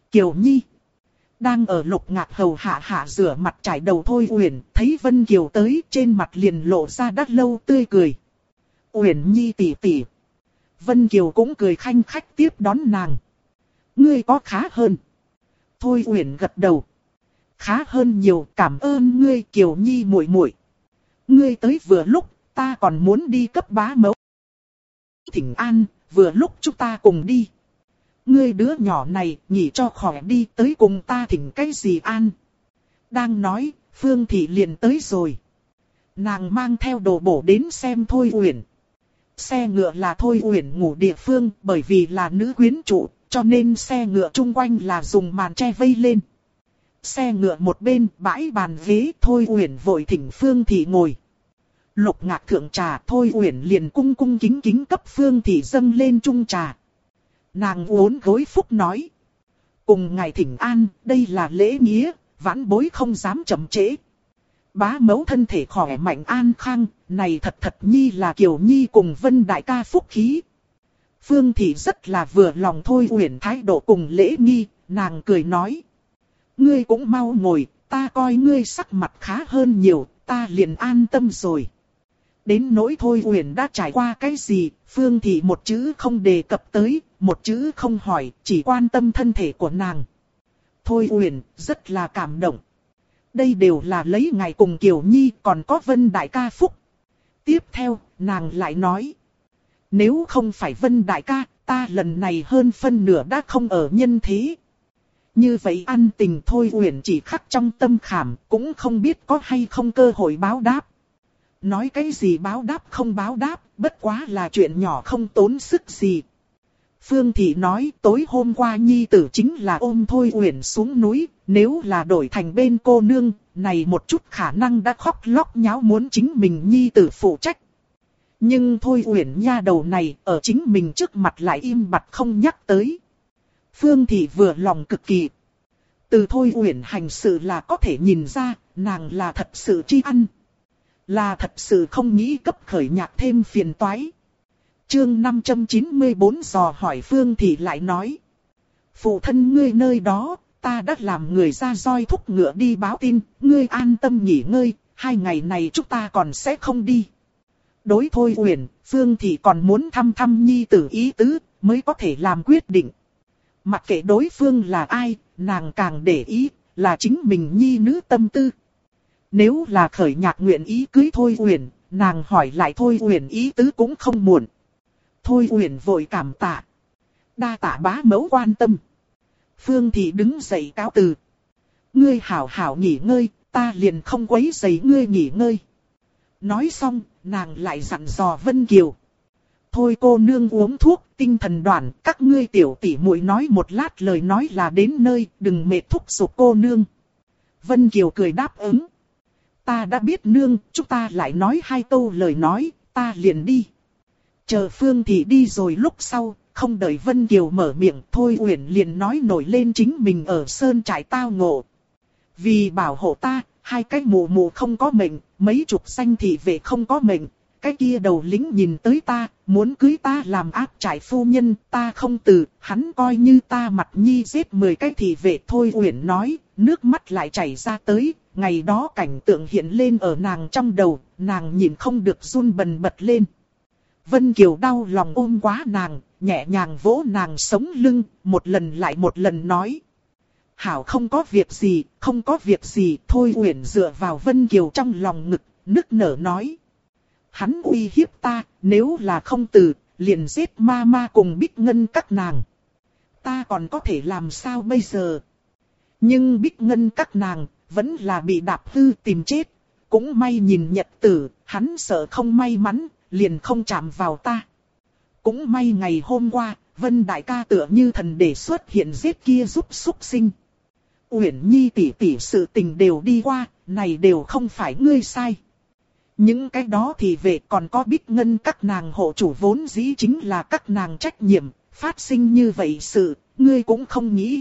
Speaker 1: Kiều Nhi. Đang ở Lục Ngạc hầu hạ rửa mặt trải đầu Thôi Uyển, thấy Vân Kiều tới, trên mặt liền lộ ra đắt lâu tươi cười. Uyển Nhi tỷ tỷ. Vân Kiều cũng cười khanh khách tiếp đón nàng. Ngươi có khá hơn? Thôi Uyển gật đầu. Khá hơn nhiều, cảm ơn ngươi Kiều Nhi muội muội. Ngươi tới vừa lúc, ta còn muốn đi cấp bá mẫu thỉnh an, vừa lúc chúng ta cùng đi. Ngươi đứa nhỏ này, nghỉ cho khỏe đi, tới cùng ta thỉnh cái gì an. Đang nói, Phương Thị liền tới rồi. Nàng mang theo đồ bổ đến xem Thôi Uyển. Xe ngựa là Thôi Uyển ngủ địa phương, bởi vì là nữ quyến trụ, cho nên xe ngựa chung quanh là dùng màn che vây lên. Xe ngựa một bên, bãi bàn ghế, Thôi Uyển vội thỉnh Phương Thị ngồi. Lục Ngạc thượng trà, Thôi Uyển liền cung cung kính kính cấp Phương Thị dâng lên chung trà. Nàng uốn gối phúc nói. Cùng ngài thỉnh an, đây là lễ nghĩa, vãn bối không dám chậm trễ. Bá mẫu thân thể khỏe mạnh an khang, này thật nhi là Kiều Nhi cùng Vân đại ca phúc khí. Phương Thị rất là vừa lòng Thôi Uyển thái độ cùng lễ nghi, nàng cười nói. Ngươi cũng mau ngồi, ta coi ngươi sắc mặt khá hơn nhiều, ta liền an tâm rồi. Đến nỗi Thôi Uyển đã trải qua cái gì, Phương Thị một chữ không đề cập tới, một chữ không hỏi, chỉ quan tâm thân thể của nàng. Thôi Uyển rất là cảm động. Đây đều là lấy ngài cùng Kiều Nhi, còn có Vân đại ca phúc. Tiếp theo, nàng lại nói. Nếu không phải Vân đại ca, ta lần này hơn phân nửa đã không ở nhân thế. Như vậy ăn tình Thôi Uyển chỉ khắc trong tâm khảm, cũng không biết có hay không cơ hội báo đáp. Nói cái gì báo đáp không báo đáp, bất quá là chuyện nhỏ không tốn sức gì. Phương Thị nói tối hôm qua nhi tử chính là ôm Thôi Uyển xuống núi, nếu là đổi thành bên cô nương, này một chút khả năng đã khóc lóc nháo muốn chính mình nhi tử phụ trách. Nhưng Thôi Uyển nha đầu này ở chính mình trước mặt lại im bặt không nhắc tới. Phương Thị vừa lòng cực kỳ. Từ Thôi Uyển hành sự là có thể nhìn ra, nàng là thật sự tri ăn. Là thật sự không nghĩ cấp khởi nhạc thêm phiền toái. Chương 594 dò hỏi Phương Thị lại nói. Phụ thân ngươi nơi đó, ta đã làm người ra roi thúc ngựa đi báo tin, ngươi an tâm nghỉ ngơi, 2 ngày này chúng ta còn sẽ không đi. Đối Thôi Uyển, Phương Thị còn muốn thăm nhi tử ý tứ, mới có thể làm quyết định. Mặc kệ đối phương là ai, nàng càng để ý, là chính mình nhi nữ tâm tư. Nếu là khởi nhạc nguyện ý cưới Thôi Uyển, nàng hỏi lại Thôi Uyển ý tứ cũng không muộn. Thôi Uyển vội cảm tạ. Đa tạ bá mẫu quan tâm. Phương Thị đứng dậy cáo từ. Ngươi hảo hảo nghỉ ngơi, ta liền không quấy rầy ngươi nghỉ ngơi. Nói xong, nàng lại dặn dò Vân Kiều. Thôi cô nương uống thuốc, tinh thần đoạn, các ngươi tiểu tỷ muội nói một lát lời nói là đến nơi, đừng mệt thúc giục cô nương. Vân Kiều cười đáp ứng. Ta đã biết nương, chúng ta lại nói 2 câu lời nói, ta liền đi. Chờ Phương Thị đi rồi lúc sau, không đợi Vân Kiều mở miệng, Thôi Uyển liền nói nổi lên chính mình ở sơn trại tao ngộ. Vì bảo hộ ta, 2 cái mụ mụ không có mệnh, mấy chục danh thị vệ không có mệnh. Cái kia đầu lính nhìn tới ta, muốn cưới ta làm áp trại phu nhân, ta không từ, hắn coi như ta mặt nhi giết 10 cái thị vệ. Thôi Uyển nói, nước mắt lại chảy ra tới, ngày đó cảnh tượng hiện lên ở nàng trong đầu, nàng nhìn không được run bần bật lên. Vân Kiều đau lòng ôm quá nàng, nhẹ nhàng vỗ nàng sống lưng, một lần lại một lần nói. Hảo không có việc gì, không có việc gì. Thôi Uyển dựa vào Vân Kiều trong lòng ngực, nức nở nói. Hắn uy hiếp ta, nếu là không từ, liền giết ma cùng Bích Ngân các nàng. Ta còn có thể làm sao bây giờ? Nhưng Bích Ngân các nàng, vẫn là bị đạp hư tìm chết. Cũng may nhìn nhật tử, hắn sợ không may mắn, liền không chạm vào ta. Cũng may ngày hôm qua, Vân đại ca tựa như thần để xuất hiện giết kia giúp súc sinh. Uyển Nhi tỷ tỷ sự tình đều đi qua, này đều không phải ngươi sai. Những cái đó thì về còn có Bích Ngân các nàng hộ chủ vốn dĩ chính là các nàng trách nhiệm, phát sinh như vậy sự, ngươi cũng không nghĩ.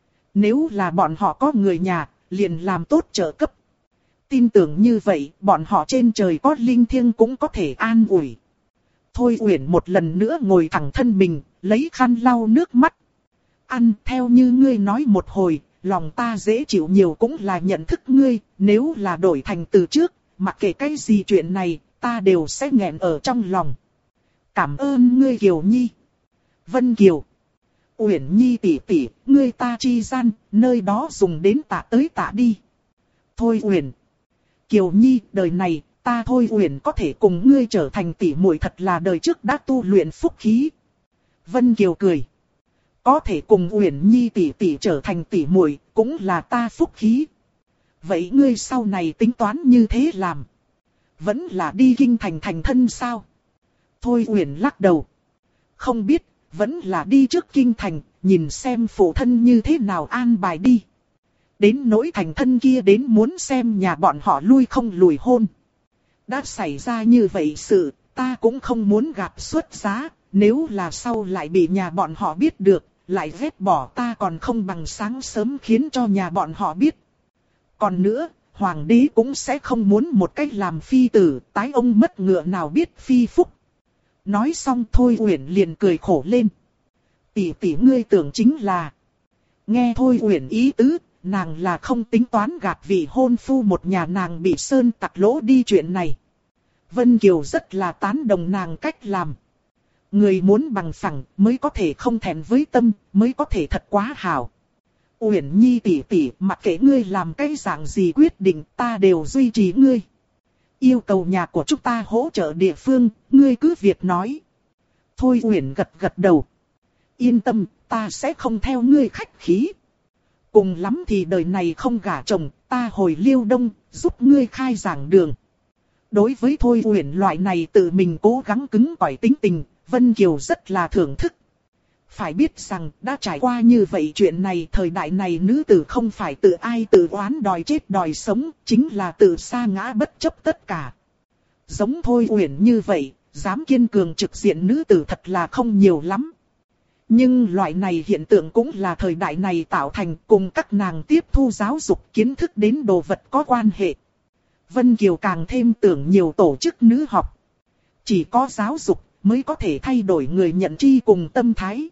Speaker 1: Nếu là bọn họ có người nhà, liền làm tốt trợ cấp. Tin tưởng như vậy, bọn họ trên trời có linh thiêng cũng có thể an ủi. Thôi Uyển một lần nữa ngồi thẳng thân mình, lấy khăn lau nước mắt. Ăn theo như ngươi nói một hồi, lòng ta dễ chịu nhiều cũng là nhận thức ngươi, nếu là đổi thành từ trước, mặc kệ cái gì chuyện này, ta đều sẽ nghẹn ở trong lòng. Cảm ơn ngươi Kiều Nhi. Vân Kiều. Uyển Nhi tỷ tỷ, ngươi ta chi gian, nơi đó dùng đến tạ tới tạ đi. Thôi Uyển. Kiều Nhi, đời này, ta Thôi Uyển có thể cùng ngươi trở thành tỷ muội thật là đời trước đã tu luyện phúc khí. Vân Kiều cười. Có thể cùng Uyển Nhi tỷ tỷ trở thành tỷ muội, cũng là ta phúc khí. Vậy ngươi sau này tính toán như thế làm? Vẫn là đi kinh thành thành thân sao? Thôi Uyển lắc đầu. Không biết, vẫn là đi trước kinh thành, nhìn xem phụ thân như thế nào an bài đi. Đến nỗi thành thân kia đến muốn xem nhà bọn họ lui không lùi hôn. Đã xảy ra như vậy sự, ta cũng không muốn gặp xuất giá, nếu là sau lại bị nhà bọn họ biết được, lại ghét bỏ ta còn không bằng sáng sớm khiến cho nhà bọn họ biết. Còn nữa, hoàng đế cũng sẽ không muốn một cách làm phi tử, tái ông mất ngựa nào biết phi phúc. Nói xong Thôi Uyển liền cười khổ lên. Tỷ tỷ ngươi tưởng chính là... Nghe Thôi Uyển ý tứ, nàng là không tính toán gạt vị hôn phu một nhà nàng bị sơn tặc lỗ đi chuyện này. Vân Kiều rất là tán đồng nàng cách làm. Người muốn bằng phẳng mới có thể không thẹn với tâm, mới có thể thật quá hảo. Uyển Nhi tỷ tỷ, mặc kệ ngươi làm cái dạng gì quyết định, ta đều duy trì ngươi. Yêu cầu nhà của chúng ta hỗ trợ địa phương, ngươi cứ việc nói. Thôi Uyển gật gật đầu. Yên tâm, ta sẽ không theo ngươi khách khí. Cùng lắm thì đời này không gả chồng, ta hồi Liêu Đông, giúp ngươi khai giảng đường. Đối với Thôi Uyển loại này tự mình cố gắng cứng cỏi tính tình, Vân Kiều rất là thưởng thức. Phải biết rằng, đã trải qua như vậy chuyện này, thời đại này nữ tử không phải tự ai tự oán đòi chết đòi sống, chính là tự sa ngã bất chấp tất cả. Giống Thôi Uyển như vậy, dám kiên cường trực diện nữ tử thật là không nhiều lắm. Nhưng loại này hiện tượng cũng là thời đại này tạo thành, cùng các nàng tiếp thu giáo dục kiến thức đến đồ vật có quan hệ. Vân Kiều càng thêm tưởng nhiều tổ chức nữ học. Chỉ có giáo dục mới có thể thay đổi người nhận tri cùng tâm thái.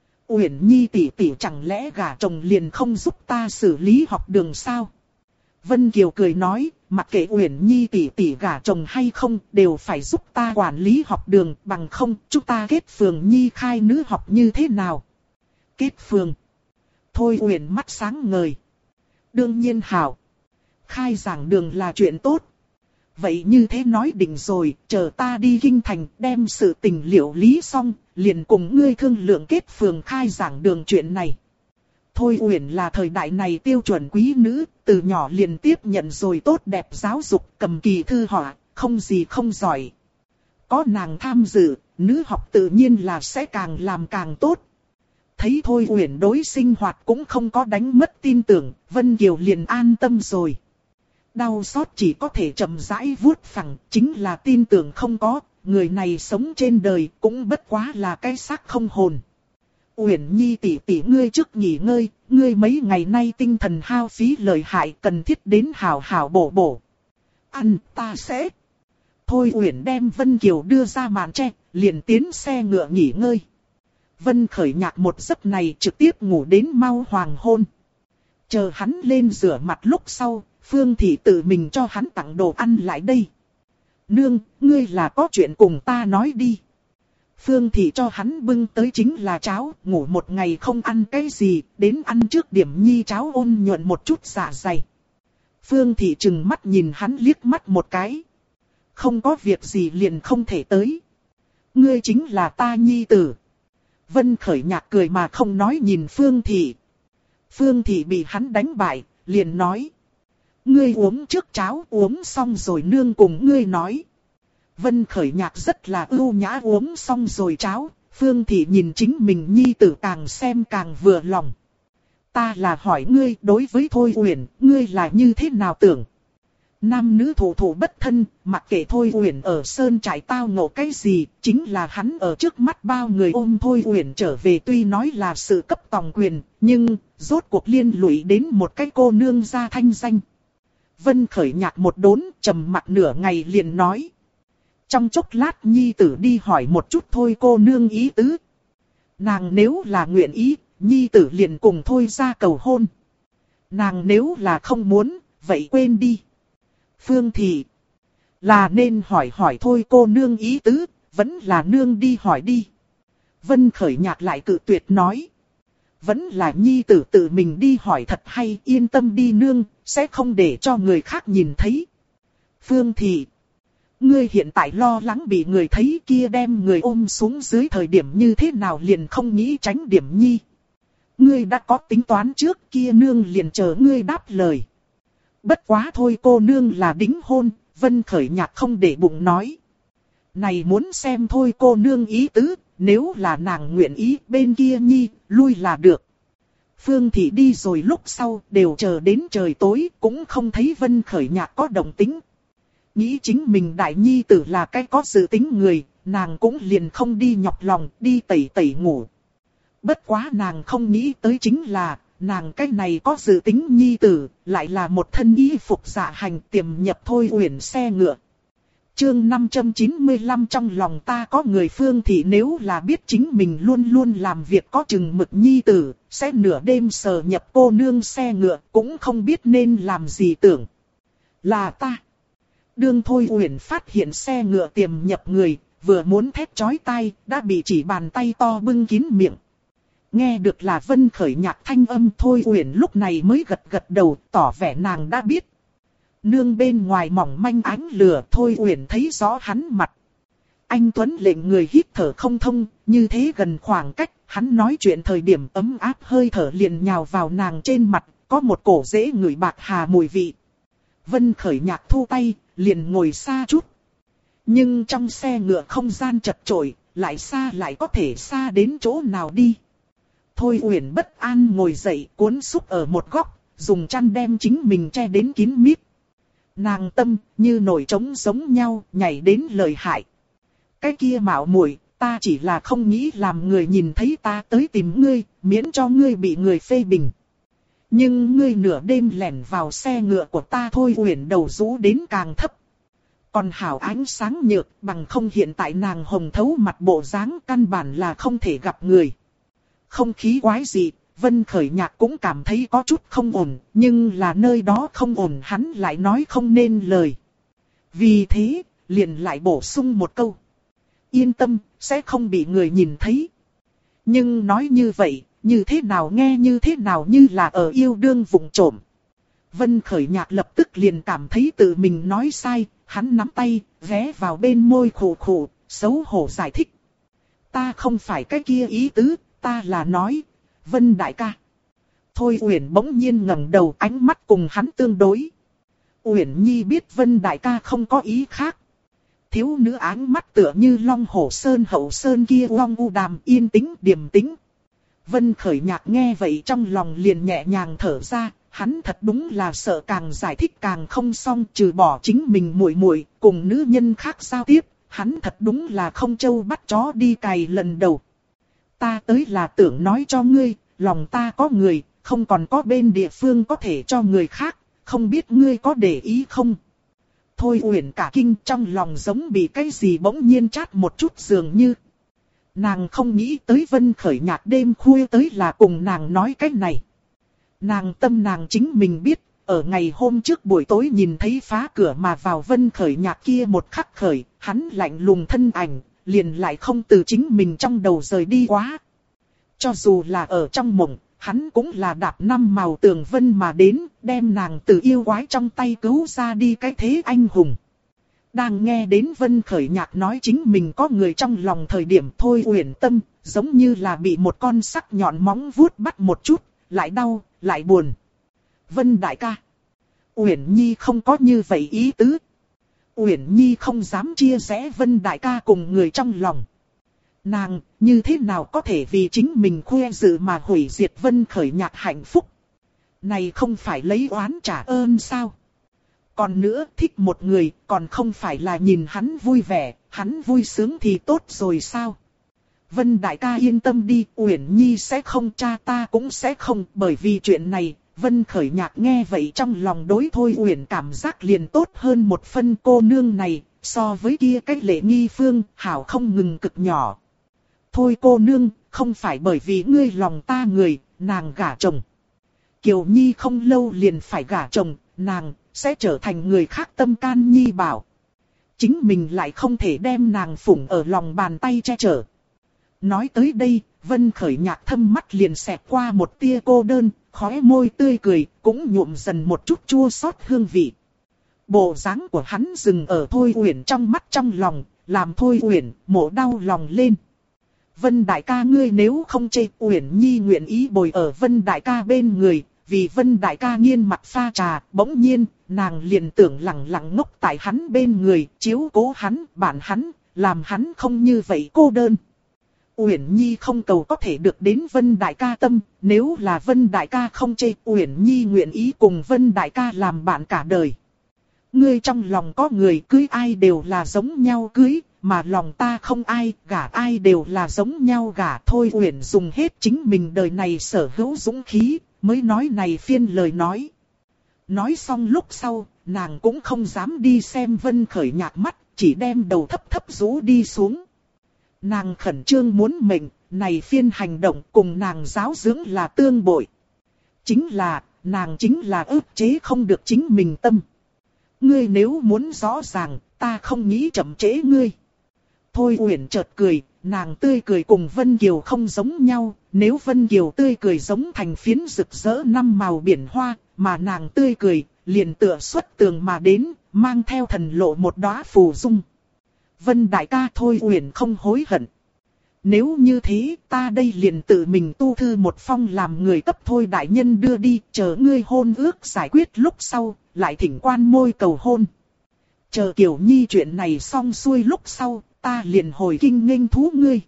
Speaker 1: Uyển Nhi tỷ tỷ chẳng lẽ gả chồng liền không giúp ta xử lý học đường sao? Vân Kiều cười nói, mặc kệ Uyển Nhi tỷ tỷ gả chồng hay không, đều phải giúp ta quản lý học đường, bằng không chúng ta kết phường Nhi khai nữ học như thế nào? Kết phường? Thôi Uyển mắt sáng ngời. Đương nhiên hảo. Khai giảng đường là chuyện tốt. Vậy như thế nói định rồi, chờ ta đi kinh thành đem sự tình liệu lý xong, liền cùng ngươi thương lượng kết phường khai giảng đường chuyện này. Thôi Uyển là thời đại này tiêu chuẩn quý nữ, từ nhỏ liền tiếp nhận rồi tốt đẹp giáo dục, cầm kỳ thư họa, không gì không giỏi. Có nàng tham dự, nữ học tự nhiên là sẽ càng làm càng tốt. Thấy Thôi Uyển đối sinh hoạt cũng không có đánh mất tin tưởng, Vân Kiều liền an tâm rồi. Đau xót chỉ có thể chậm rãi vuốt phẳng, chính là tin tưởng không có, người này sống trên đời cũng bất quá là cái xác không hồn. Uyển Nhi tỷ tỷ ngươi trước nghỉ ngơi, ngươi mấy ngày nay tinh thần hao phí lợi hại, cần thiết đến hảo hảo bổ bổ. Ăn ta sẽ. Thôi Uyển đem Vân Kiều đưa ra màn tre, liền tiến xe ngựa nghỉ ngơi. Vân Khởi Nhạc một giấc này trực tiếp ngủ đến mau hoàng hôn. Chờ hắn lên rửa mặt lúc sau, Phương Thị tự mình cho hắn tặng đồ ăn lại đây. Nương, ngươi là có chuyện cùng ta nói đi. Phương Thị cho hắn bưng tới chính là cháo, ngủ một ngày không ăn cái gì, đến ăn trước điểm nhi cháo ôn nhuận một chút dạ dày. Phương Thị trừng mắt nhìn hắn liếc mắt một cái. Không có việc gì liền không thể tới. Ngươi chính là ta nhi tử. Vân Khởi Nhạc cười mà không nói nhìn Phương Thị. Phương Thị bị hắn đánh bại, liền nói. Ngươi uống trước cháo, uống xong rồi nương cùng ngươi nói. Vân Khởi Nhạc rất là ưu nhã uống xong rồi cháo, Phương Thị nhìn chính mình nhi tử càng xem càng vừa lòng. Ta là hỏi ngươi, đối với Thôi Uyển, ngươi là như thế nào tưởng? Nam nữ thủ thủ bất thân, mặc kệ Thôi Uyển ở sơn trại tao ngộ cái gì, chính là hắn ở trước mắt bao người ôm Thôi Uyển trở về, tuy nói là sự cấp tòng quyền, nhưng rốt cuộc liên lụy đến một cái cô nương gia thanh danh. Vân Khởi Nhạc một đốn, trầm mặc nửa ngày liền nói. Trong chốc lát nhi tử đi hỏi một chút thôi cô nương ý tứ. Nàng nếu là nguyện ý, nhi tử liền cùng Thôi ra cầu hôn. Nàng nếu là không muốn, vậy quên đi. Phương Thị, là nên hỏi hỏi Thôi cô nương ý tứ, vẫn là nương đi hỏi đi. Vân Khởi Nhạc lại cự tuyệt nói. Vẫn là nhi tử tự mình đi hỏi thật hay, yên tâm đi nương, sẽ không để cho người khác nhìn thấy. Phương Thị, ngươi hiện tại lo lắng bị người thấy kia đem người ôm xuống dưới thời điểm như thế nào liền không nghĩ tránh điểm nhi. Ngươi đã có tính toán trước kia nương liền chờ ngươi đáp lời. Bất quá thôi cô nương là đính hôn, Vân Khởi Nhạc không để bụng nói. Này muốn xem thôi cô nương ý tứ, nếu là nàng nguyện ý bên kia nhi, lui là được. Phương Thị đi rồi lúc sau đều chờ đến trời tối cũng không thấy Vân Khởi Nhạc có động tính. Nghĩ chính mình đại nhi tử là cái có dự tính người, nàng cũng liền không đi nhọc lòng đi tẩy tẩy ngủ. Bất quá nàng không nghĩ tới chính là, nàng cái này có dự tính nhi tử, lại là một thân y phục dạ hành tiềm nhập Thôi Uyển xe ngựa. Chương 595 trong lòng ta có người. Phương Thị nếu là biết chính mình luôn luôn làm việc có chừng mực nhi tử, sẽ nửa đêm sờ nhập cô nương xe ngựa, cũng không biết nên làm gì tưởng. Là ta. Đương Thôi Uyển phát hiện xe ngựa tiềm nhập người, vừa muốn thét chói tai, đã bị chỉ bàn tay to bưng kín miệng. Nghe được là Vân Khởi Nhạc thanh âm, Thôi Uyển lúc này mới gật gật đầu, tỏ vẻ nàng đã biết. Nương bên ngoài mỏng manh ánh lửa, Thôi Uyển thấy rõ hắn mặt. Anh Tuấn lệnh người hít thở không thông, như thế gần khoảng cách, hắn nói chuyện thời điểm ấm áp hơi thở liền nhào vào nàng trên mặt, có một cổ dễ ngửi bạc hà mùi vị. Vân Khởi Nhạc thu tay, liền ngồi xa chút. Nhưng trong xe ngựa không gian chật chội, lại xa lại có thể xa đến chỗ nào đi. Thôi Uyển bất an ngồi dậy, cuốn xúc ở một góc, dùng chăn đem chính mình che đến kín mít. Nàng tâm như nổi trống giống nhau, nhảy đến lợi hại. Cái kia mạo muội, ta chỉ là không nghĩ làm người nhìn thấy ta tới tìm ngươi, miễn cho ngươi bị người phê bình. Nhưng ngươi nửa đêm lẻn vào xe ngựa của ta. Thôi Uyển đầu rũ đến càng thấp. Còn hảo ánh sáng nhược, bằng không hiện tại nàng hồng thấu mặt bộ dáng căn bản là không thể gặp người. Không khí quái dị, Vân Khởi Nhạc cũng cảm thấy có chút không ổn, nhưng là nơi đó không ổn hắn lại nói không nên lời. Vì thế, liền lại bổ sung một câu. Yên tâm, sẽ không bị người nhìn thấy. Nhưng nói như vậy, như thế nào nghe như thế nào như là ở yêu đương vụng trộm. Vân Khởi Nhạc lập tức liền cảm thấy tự mình nói sai, hắn nắm tay, ghé vào bên môi khổ khổ, xấu hổ giải thích. Ta không phải cái kia ý tứ, ta là nói, Vân đại ca. Thôi Uyển bỗng nhiên ngẩng đầu, ánh mắt cùng hắn tương đối. Uyển Nhi biết Vân đại ca không có ý khác. Thiếu nữ áng mắt tựa như Long Hổ Sơn hậu sơn kia long u đàm, yên tĩnh điềm tĩnh. Vân Khởi Nhạc nghe vậy trong lòng liền nhẹ nhàng thở ra, hắn thật đúng là sợ càng giải thích càng không xong, trừ bỏ chính mình muội muội cùng nữ nhân khác giao tiếp, hắn thật đúng là không trâu bắt chó đi cày lần đầu. Ta tới là tưởng nói cho ngươi, lòng ta có người, không còn có bên địa phương có thể cho người khác, không biết ngươi có để ý không? Thôi Uyển cả kinh, trong lòng giống bị cái gì bỗng nhiên chát một chút dường như. Nàng không nghĩ tới Vân Khởi Nhạc đêm khuya tới là cùng nàng nói cái này. Nàng tâm nàng chính mình biết, ở ngày hôm trước buổi tối nhìn thấy phá cửa mà vào Vân Khởi Nhạc kia một khắc khởi, hắn lạnh lùng thân ảnh, liền lại không từ chính mình trong đầu rời đi quá. Cho dù là ở trong mộng, hắn cũng là đạp năm màu tường vân mà đến, đem nàng từ yêu quái trong tay cứu ra đi cái thế anh hùng. Đang nghe đến Vân Khởi Nhạc nói chính mình có người trong lòng thời điểm, Thôi Uyển tâm, giống như là bị một con sắc nhọn móng vuốt bắt một chút, lại đau, lại buồn. Vân đại ca. Uyển Nhi không có như vậy ý tứ. Uyển Nhi không dám chia rẽ Vân đại ca cùng người trong lòng. Nàng, như thế nào có thể vì chính mình khoe dự mà hủy diệt Vân Khởi Nhạc hạnh phúc. Này không phải lấy oán trả ơn sao? Còn nữa, thích một người, còn không phải là nhìn hắn vui vẻ, hắn vui sướng thì tốt rồi sao? Vân đại ca yên tâm đi, Uyển Nhi sẽ không, cha ta cũng sẽ không, bởi vì chuyện này, Vân Khởi Nhạc nghe vậy trong lòng đối Thôi Uyển cảm giác liền tốt hơn một phân. Cô nương này, so với kia cách lệ nghi phương, hảo không ngừng cực nhỏ. thôi cô nương, không phải bởi vì ngươi lòng ta người, nàng gả chồng. Kiều Nhi không lâu liền phải gả chồng, nàng sẽ trở thành người khác tâm can nhi bảo. Chính mình lại không thể đem nàng phụng ở lòng bàn tay che chở. Nói tới đây, Vân Khởi Nhạc thâm mắt liền xẹt qua một tia cô đơn, khóe môi tươi cười, cũng nhuộm dần một chút chua xót hương vị. Bộ dáng của hắn dừng ở Thôi Uyển trong mắt trong lòng, làm Thôi Uyển mổ đau lòng lên. Vân đại ca ngươi nếu không chê, Uyển Nhi nguyện ý bồi ở Vân đại ca bên người, vì Vân đại ca nghiêng mặt pha trà, bỗng nhiên, nàng liền tưởng lặng lặng ngốc tại hắn bên người, chiếu cố hắn, bản hắn, làm hắn không như vậy cô đơn. Uyển Nhi không cầu có thể được đến Vân đại ca tâm, nếu là Vân đại ca không chê, Uyển Nhi nguyện ý cùng Vân đại ca làm bạn cả đời. Ngươi trong lòng có người, cưới ai đều là giống nhau cưới, mà lòng ta không ai, gả ai đều là giống nhau gả. Thôi Uyển dùng hết chính mình đời này sở hữu dũng khí, mới nói này phiên lời nói. Nói xong lúc sau, nàng cũng không dám đi xem Vân Khởi Nhạc mắt, chỉ đem đầu thấp thấp rũ đi xuống. Nàng khẩn trương muốn mệnh, này phiên hành động cùng nàng giáo dưỡng là tương bội. Nàng chính là ức chế không được chính mình tâm. Ngươi nếu muốn rõ ràng, ta không nghĩ chậm trễ ngươi. Thôi Uyển chợt cười, nàng tươi cười cùng Vân Kiều không giống nhau, nếu Vân Kiều tươi cười giống thành phiến rực rỡ năm màu biển hoa, mà nàng tươi cười, liền tựa xuất tường mà đến, mang theo thần lộ một đóa phù dung. Vân đại ca Thôi Uyển không hối hận. Nếu như thế, ta đây liền tự mình tu thư một phong làm người cấp Thôi đại nhân đưa đi, chờ ngươi hôn ước giải quyết lúc sau, lại thỉnh quan môi cầu hôn. Chờ Kiều Nhi chuyện này xong xuôi lúc sau, ta liền hồi kinh nghênh thú ngươi.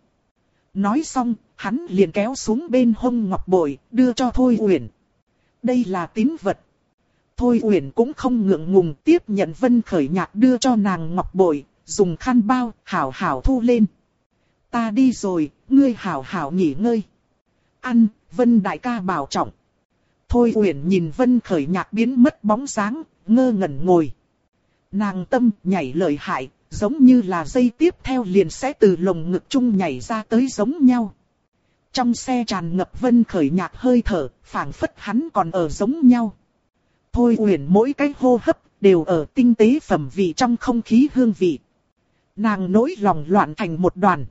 Speaker 1: Nói xong, hắn liền kéo xuống bên hông ngọc bội, đưa cho Thôi Uyển. Đây là tín vật. Thôi Uyển cũng không ngượng ngùng tiếp nhận Vân Khởi Nhạc đưa cho nàng ngọc bội, dùng khăn bao, hảo hảo thu lên. Ta đi rồi, ngươi hảo hảo nghỉ ngơi. Ăn, Vân đại ca bảo trọng. Thôi Uyển nhìn Vân Khởi Nhạc biến mất bóng dáng, ngơ ngẩn ngồi. Nàng tâm nhảy lợi hại, giống như là dây tiếp theo liền sẽ từ lồng ngực chung nhảy ra tới giống nhau. Trong xe tràn ngập Vân Khởi Nhạc hơi thở, phảng phất hắn còn ở giống nhau. Thôi Uyển mỗi cái hô hấp đều ở tinh tế phẩm vị trong không khí hương vị. Nàng nỗi lòng loạn thành một đoàn.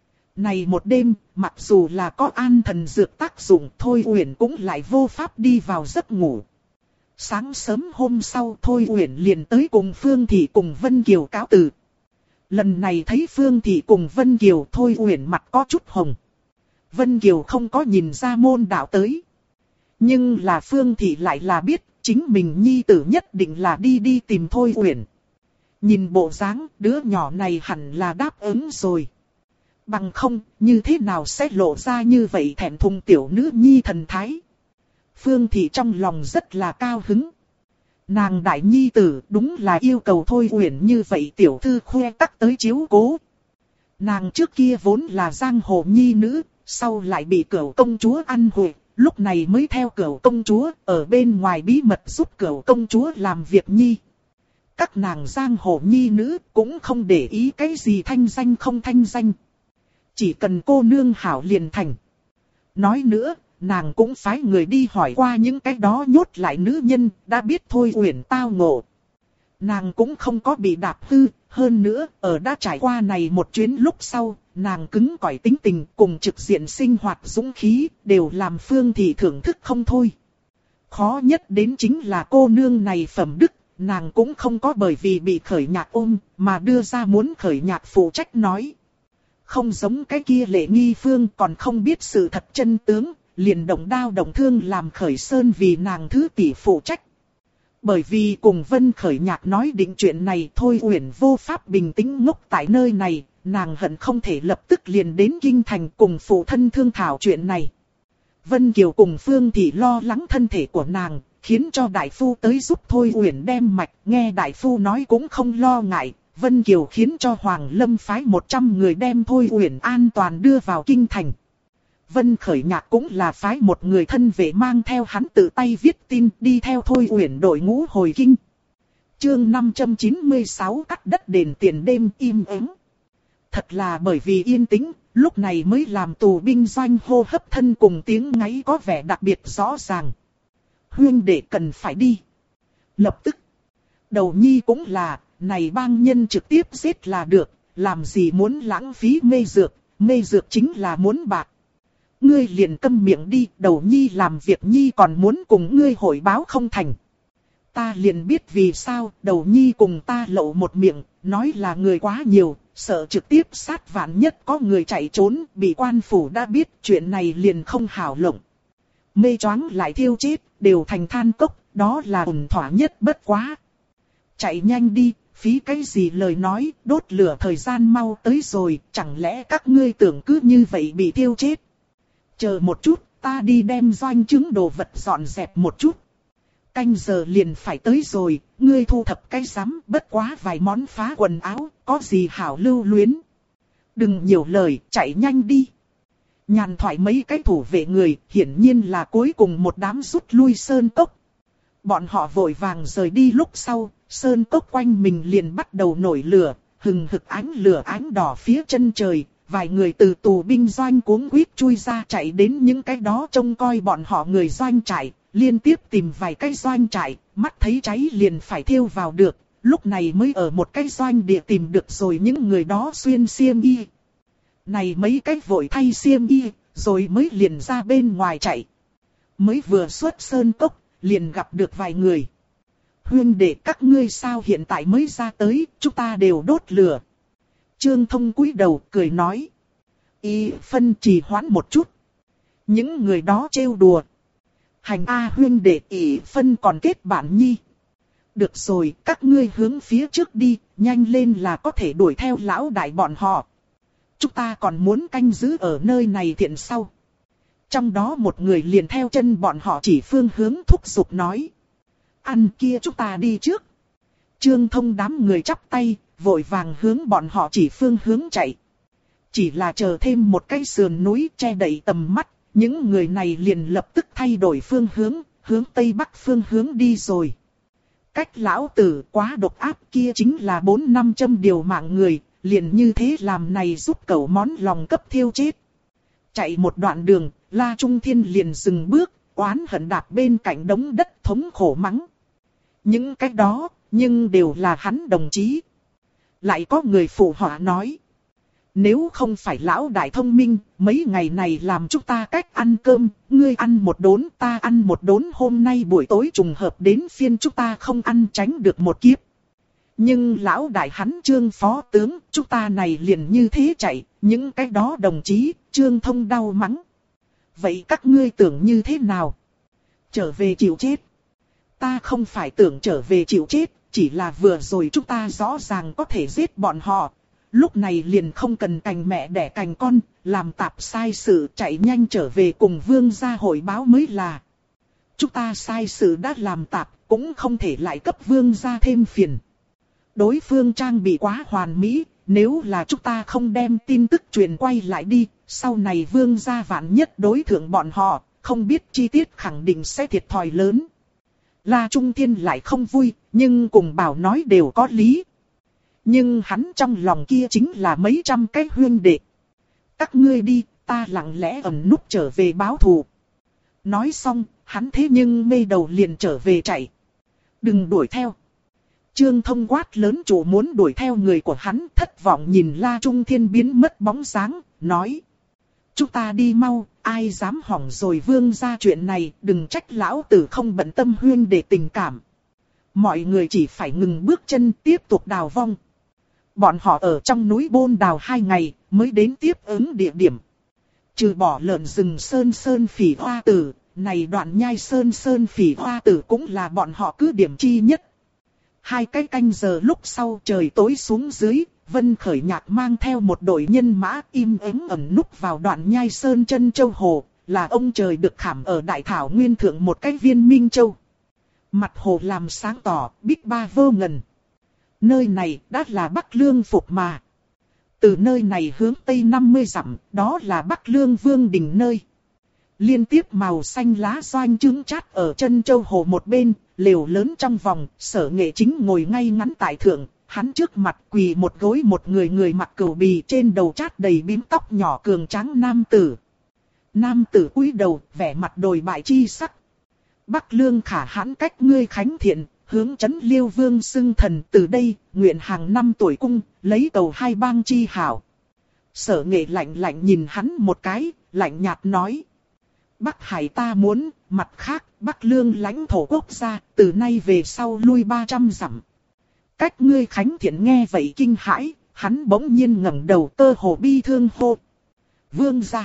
Speaker 1: Này một đêm, mặc dù là có an thần dược tác dụng, Thôi Uyển cũng lại vô pháp đi vào giấc ngủ. Sáng sớm hôm sau, Thôi Uyển liền tới cùng Phương Thị cùng Vân Kiều cáo từ. Lần này thấy Phương Thị cùng Vân Kiều, Thôi Uyển mặt có chút hồng. Vân Kiều không có nhìn ra môn đạo tới. Nhưng là Phương Thị lại là biết, chính mình nhi tử nhất định là đi tìm Thôi Uyển. Nhìn bộ dáng, đứa nhỏ này hẳn là đáp ứng rồi. Bằng không, như thế nào sẽ lộ ra như vậy thẹn thùng tiểu nữ nhi thần thái. Phương Thị trong lòng rất là cao hứng. Nàng đại nhi tử đúng là yêu cầu Thôi Uyển như vậy tiểu thư khoe tắc tới chiếu cố. Nàng trước kia vốn là giang hồ nhi nữ, sau lại bị Cửu công chúa ăn hụi, lúc này mới theo Cửu công chúa ở bên ngoài bí mật giúp Cửu công chúa làm việc nhi. Các nàng giang hồ nhi nữ cũng không để ý cái gì thanh danh không thanh danh. Chỉ cần cô nương hảo liền thành. Nói nữa, nàng cũng phái người đi hỏi qua những cái đó nhốt lại nữ nhân, đã biết Thôi Uyển tao ngộ. Nàng cũng không có bị đạp hư, hơn nữa, ở đã trải qua này một chuyến lúc sau, nàng cứng cỏi tính tình cùng trực diện sinh hoạt dũng khí, đều làm Phương Thị thưởng thức không thôi. Khó nhất đến chính là cô nương này phẩm đức, nàng cũng không có bởi vì bị Khởi Nhạc ôm, mà đưa ra muốn Khởi Nhạc phụ trách nói. Không giống cái kia Lệ Nghi Phương còn không biết sự thật chân tướng, liền động đao động thương làm Khởi Sơn vì nàng thứ tỷ phụ trách. Bởi vì cùng Vân Khởi Nhạc nói định chuyện này, Thôi Uyển vô pháp bình tĩnh ngốc tại nơi này, nàng hận không thể lập tức liền đến kinh thành cùng phụ thân thương thảo chuyện này. Vân Kiều cùng Phương Thị lo lắng thân thể của nàng, khiến cho đại phu tới giúp Thôi Uyển đem mạch, nghe đại phu nói cũng không lo ngại. Vân Kiều khiến cho Hoàng Lâm phái 100 người đem Thôi Uyển an toàn đưa vào kinh thành. Vân Khởi Nhạc cũng là phái một người thân vệ mang theo hắn tự tay viết tin đi theo Thôi Uyển đội ngũ hồi kinh. Chương 596 cắt đất đền tiền đêm im ắng. Thật là bởi vì yên tĩnh, lúc này mới làm tù binh doanh hô hấp thân cùng tiếng ngáy có vẻ đặc biệt rõ ràng. Huynh đệ cần phải đi. Lập tức. Đầu nhi cũng là, này bang nhân trực tiếp giết là được, làm gì muốn lãng phí mê dược chính là muốn bạc. Ngươi liền câm miệng đi, đầu nhi làm việc nhi còn muốn cùng ngươi hội báo không thành. Ta liền biết vì sao, đầu nhi cùng ta lậu một miệng, nói là người quá nhiều, sợ trực tiếp sát vạn nhất có người chạy trốn, bị quan phủ đã biết chuyện này liền không hảo lộng. Mê choáng lại thiêu chết, đều thành than cốc, đó là ổn thỏa nhất bất quá. Chạy nhanh đi, phí cái gì lời nói, đốt lửa thời gian mau tới rồi, chẳng lẽ các ngươi tưởng cứ như vậy bị thiêu chết. Chờ một chút, ta đi đem doanh trứng đồ vật dọn dẹp một chút. Canh giờ liền phải tới rồi, ngươi thu thập cái rắm, bất quá vài món phá quần áo, có gì hảo lưu luyến. Đừng nhiều lời, chạy nhanh đi. Nhàn thoại mấy cái thủ vệ người, hiển nhiên là cuối cùng một đám rút lui sơn cốc. Bọn họ vội vàng rời đi lúc sau, sơn cốc quanh mình liền bắt đầu nổi lửa, hừng hực ánh lửa ánh đỏ phía chân trời. Vài người từ tù binh doanh cuống quýt chui ra chạy đến những cái đó trông coi bọn họ người doanh trại, liên tiếp tìm vài cái doanh trại, mắt thấy cháy liền phải thiêu vào được, lúc này mới ở một cái doanh địa tìm được rồi những người đó xuyên xiêm y. Này mấy cái vội thay xiêm y, rồi mới liền ra bên ngoài chạy. Mới vừa xuất sơn cốc, liền gặp được vài người. Huynh đệ các ngươi sao hiện tại mới ra tới, chúng ta đều đốt lửa. Trương Thông cúi đầu cười nói. Y phân trì hoãn một chút. Những người đó trêu đùa. Hành A huynh đệ Y phân còn kết bạn nhi. Được rồi, các ngươi hướng phía trước đi, nhanh lên là có thể đuổi theo lão đại bọn họ. Chúng ta còn muốn canh giữ ở nơi này thiện sau. Trong đó một người liền theo chân bọn họ chỉ phương hướng thúc giục nói. Ăn kia chúng ta đi trước. Trương Thông đám người chắp tay, vội vàng hướng bọn họ chỉ phương hướng chạy. Chỉ là chờ thêm một cái sườn núi che đậy tầm mắt, những người này liền lập tức thay đổi phương hướng tây bắc phương hướng đi rồi. Cách lão tử quá độc ác kia chính là 4-500 điều mạng người, liền như thế làm này giúp cẩu món lòng cấp thiêu chết. Chạy một đoạn đường, La Trung Thiên liền dừng bước, oán hận đạp bên cạnh đống đất thống khổ mắng. Những cái đó, nhưng đều là hắn đồng chí. Lại có người phụ họa nói. Nếu không phải lão đại thông minh, mấy ngày này làm chúng ta cách ăn cơm, ngươi ăn một đốn, ta ăn một đốn, hôm nay buổi tối trùng hợp đến phiên chúng ta không ăn tránh được một kiếp. Nhưng lão đại hắn Trương phó tướng, chúng ta này liền như thế chạy, những cái đó đồng chí, Trương Thông đau mắng. Vậy các ngươi tưởng như thế nào? Trở về chịu chết. Ta không phải tưởng trở về chịu chết, chỉ là vừa rồi chúng ta rõ ràng có thể giết bọn họ. Lúc này liền không cần cành mẹ đẻ cành con, làm tạp sai sự chạy nhanh trở về cùng vương gia hội báo mới là. Chúng ta sai sự đã làm tạp, cũng không thể lại cấp vương gia thêm phiền. Đối phương trang bị quá hoàn mỹ, nếu là chúng ta không đem tin tức truyền quay lại đi, sau này vương gia vạn nhất đối thượng bọn họ, không biết chi tiết khẳng định sẽ thiệt thòi lớn. La Trung Thiên lại không vui, nhưng cùng bảo nói đều có lý. Nhưng hắn trong lòng kia chính là mấy trăm cái huynh đệ. Các ngươi đi, ta lặng lẽ ẩn núp trở về báo thù. Nói xong, hắn thế nhưng mê đầu liền trở về chạy. Đừng đuổi theo. Trương Thông quát lớn chủ muốn đuổi theo người của hắn, thất vọng nhìn La Trung Thiên biến mất bóng dáng, nói. Chúng ta đi mau, ai dám hỏng rồi vương gia chuyện này, đừng trách lão tử không bận tâm huyên để tình cảm. Mọi người chỉ phải ngừng bước chân tiếp tục đào vong. Bọn họ ở trong núi Bôn đào 2 ngày, mới đến tiếp ứng địa điểm. Trừ bỏ lợn rừng sơn phỉ hoa tử, này đoạn nhai sơn phỉ hoa tử cũng là bọn họ cứ điểm chi nhất. 2 cái canh giờ lúc sau trời tối xuống dưới, Vân Khởi Nhạc mang theo một đội nhân mã im ắng ẩn núp vào đoạn nhai sơn chân châu hồ, là ông trời được khảm ở đại thảo nguyên thượng một cái viên minh châu. Mặt hồ làm sáng tỏ, bích ba vô ngần. Nơi này đã là Bắc Lương phục mà. Từ nơi này hướng tây 50 dặm, đó là Bắc Lương Vương Đình nơi. Liên tiếp màu xanh lá doanh trứng chát ở chân châu hồ một bên, lều lớn trong vòng, Sở Nghệ Chính ngồi ngay ngắn tại thượng, hắn trước mặt quỳ một gối một người mặc cửu bì, trên đầu chát đầy bím tóc nhỏ cường tráng nam tử. Nam tử cúi đầu, vẻ mặt đồi bại chi sắc. Bắc Lương Khả Hãn cách ngươi khánh thiện, hướng Trấn Liêu Vương xưng thần, từ đây, nguyện hàng năm tuổi cung, lấy cầu hai bang chi hảo. Sở Nghệ lạnh lạnh nhìn hắn một cái, lạnh nhạt nói. Bắc Hải ta muốn, mặt khác, Bắc Lương lãnh thổ quốc gia, từ nay về sau lui 300 dặm. Cách ngươi khánh thiện nghe vậy kinh hãi, hắn bỗng nhiên ngẩng đầu cơ hồ bi thương hô. Vương gia,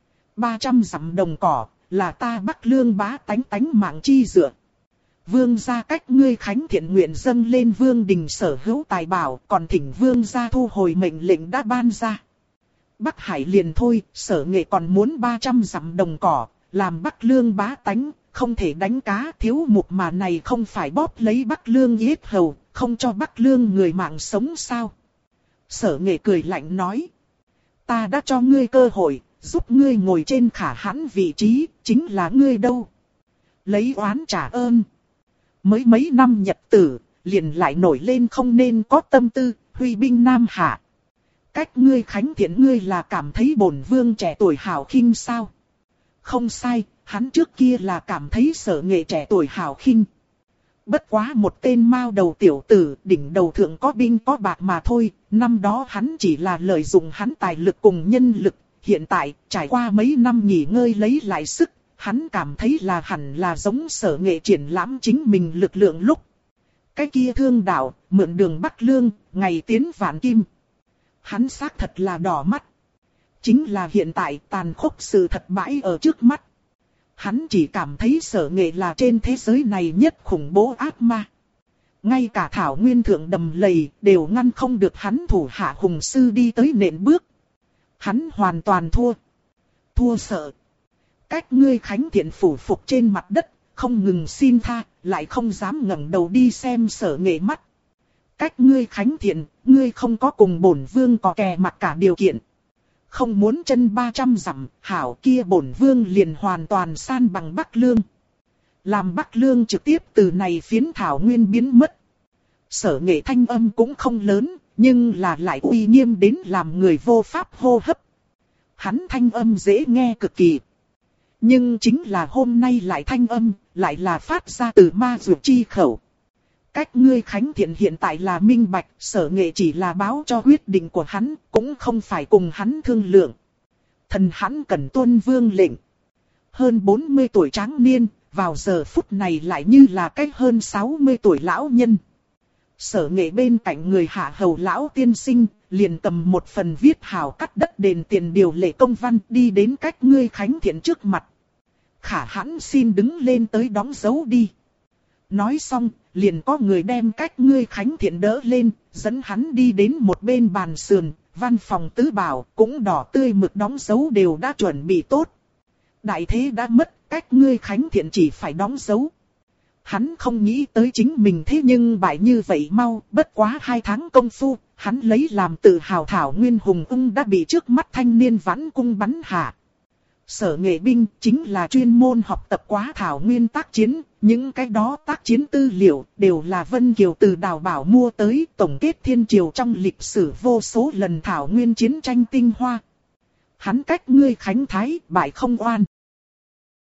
Speaker 1: 300 dặm đồng cỏ, là ta Bắc Lương bá tánh mạng chi dựa. Vương gia cách ngươi khánh thiện nguyện dâng lên vương đình sở hữu tài bảo, còn thỉnh vương gia thu hồi mệnh lệnh đã ban ra. Bắc Hải liền thôi, Sở Nghệ còn muốn 300 dặm đồng cỏ, làm Bắc Lương bá tánh, không thể đánh cá, thiếu mục mà này không phải bóp lấy Bắc Lương yết hầu, không cho Bắc Lương người mạng sống sao? Sở Nghệ cười lạnh nói. Ta đã cho ngươi cơ hội, giúp ngươi ngồi trên Khả Hãn vị trí, chính là ngươi đâu? Lấy oán trả ơn. Mới mấy năm nhật tử, liền lại nổi lên không nên có tâm tư, huy binh Nam Hạ. Cách ngươi khánh thiện ngươi là cảm thấy bổn vương trẻ tuổi hào khinh sao? Không sai, hắn trước kia là cảm thấy Sở Nghệ trẻ tuổi hào khinh. Bất quá một tên mao đầu tiểu tử, đỉnh đầu thượng có binh có bạc mà thôi, năm đó hắn chỉ là lợi dụng hắn tài lực cùng nhân lực, hiện tại, trải qua mấy năm nghỉ ngơi lấy lại sức, hắn cảm thấy là hẳn là giống Sở Nghệ triển lãm chính mình lực lượng lúc. Cái kia thương đạo, mượn đường Bắc Lương, ngày tiến vạn kim. Hắn xác thật là đỏ mắt. Chính là hiện tại tàn khốc sự thật bãi ở trước mắt. Hắn chỉ cảm thấy Sở Nghệ là trên thế giới này nhất khủng bố ác ma. Ngay cả thảo nguyên thượng đầm lầy đều ngăn không được hắn thủ hạ hùng sư đi tới nện bước. Hắn hoàn toàn thua. Thua sợ. Cách ngươi khánh thiện phủ phục trên mặt đất, không ngừng xin tha, lại không dám ngẩng đầu đi xem Sở Nghệ mắt. Cách ngươi khánh thiện, ngươi không có cùng bổn vương có kè mặt cả điều kiện. Không muốn chân 300 dặm, hảo kia bổn vương liền hoàn toàn san bằng Bắc Lương. Làm Bắc Lương trực tiếp từ này phiến thảo nguyên biến mất. Sở Nghệ thanh âm cũng không lớn, nhưng là lại uy nghiêm đến làm người vô pháp hô hấp. Hắn thanh âm dễ nghe cực kỳ. Nhưng chính là hôm nay lại thanh âm, lại là phát ra từ ma dược chi khẩu. Cách ngươi khánh thiện hiện tại là minh bạch, Sở Nghệ chỉ là báo cho quyết định của hắn, cũng không phải cùng hắn thương lượng. Thần hắn cần tuân vương lệnh. Hơn 40 tuổi tráng niên, vào giờ phút này lại như là cách hơn 60 tuổi lão nhân. Sở Nghệ bên cạnh người hạ hầu lão tiên sinh, liền cầm một phần viết hào cắt đất đền tiền điều lệ công văn đi đến cách ngươi khánh thiện trước mặt. Khả Hãn xin đứng lên tới đóng dấu đi. Nói xong, liền có người đem cách ngươi khánh thiện đỡ lên, dẫn hắn đi đến một bên bàn sườn, văn phòng tứ bảo, cũng đỏ tươi mực đóng dấu đều đã chuẩn bị tốt. Đại thế đã mất, cách ngươi khánh thiện chỉ phải đóng dấu. Hắn không nghĩ tới chính mình thế nhưng bại như vậy mau, bất quá 2 tháng công phu, hắn lấy làm tự hào thảo nguyên hùng ung đã bị trước mắt thanh niên vãn cung bắn hạ. Sở Nghệ binh chính là chuyên môn học tập quá thảo nguyên tác chiến, những cái đó tác chiến tư liệu đều là Vân Kiều từ Đào Bảo mua tới tổng kết thiên triều trong lịch sử vô số lần thảo nguyên chiến tranh tinh hoa. Hắn cách ngươi khánh thái bại không oan.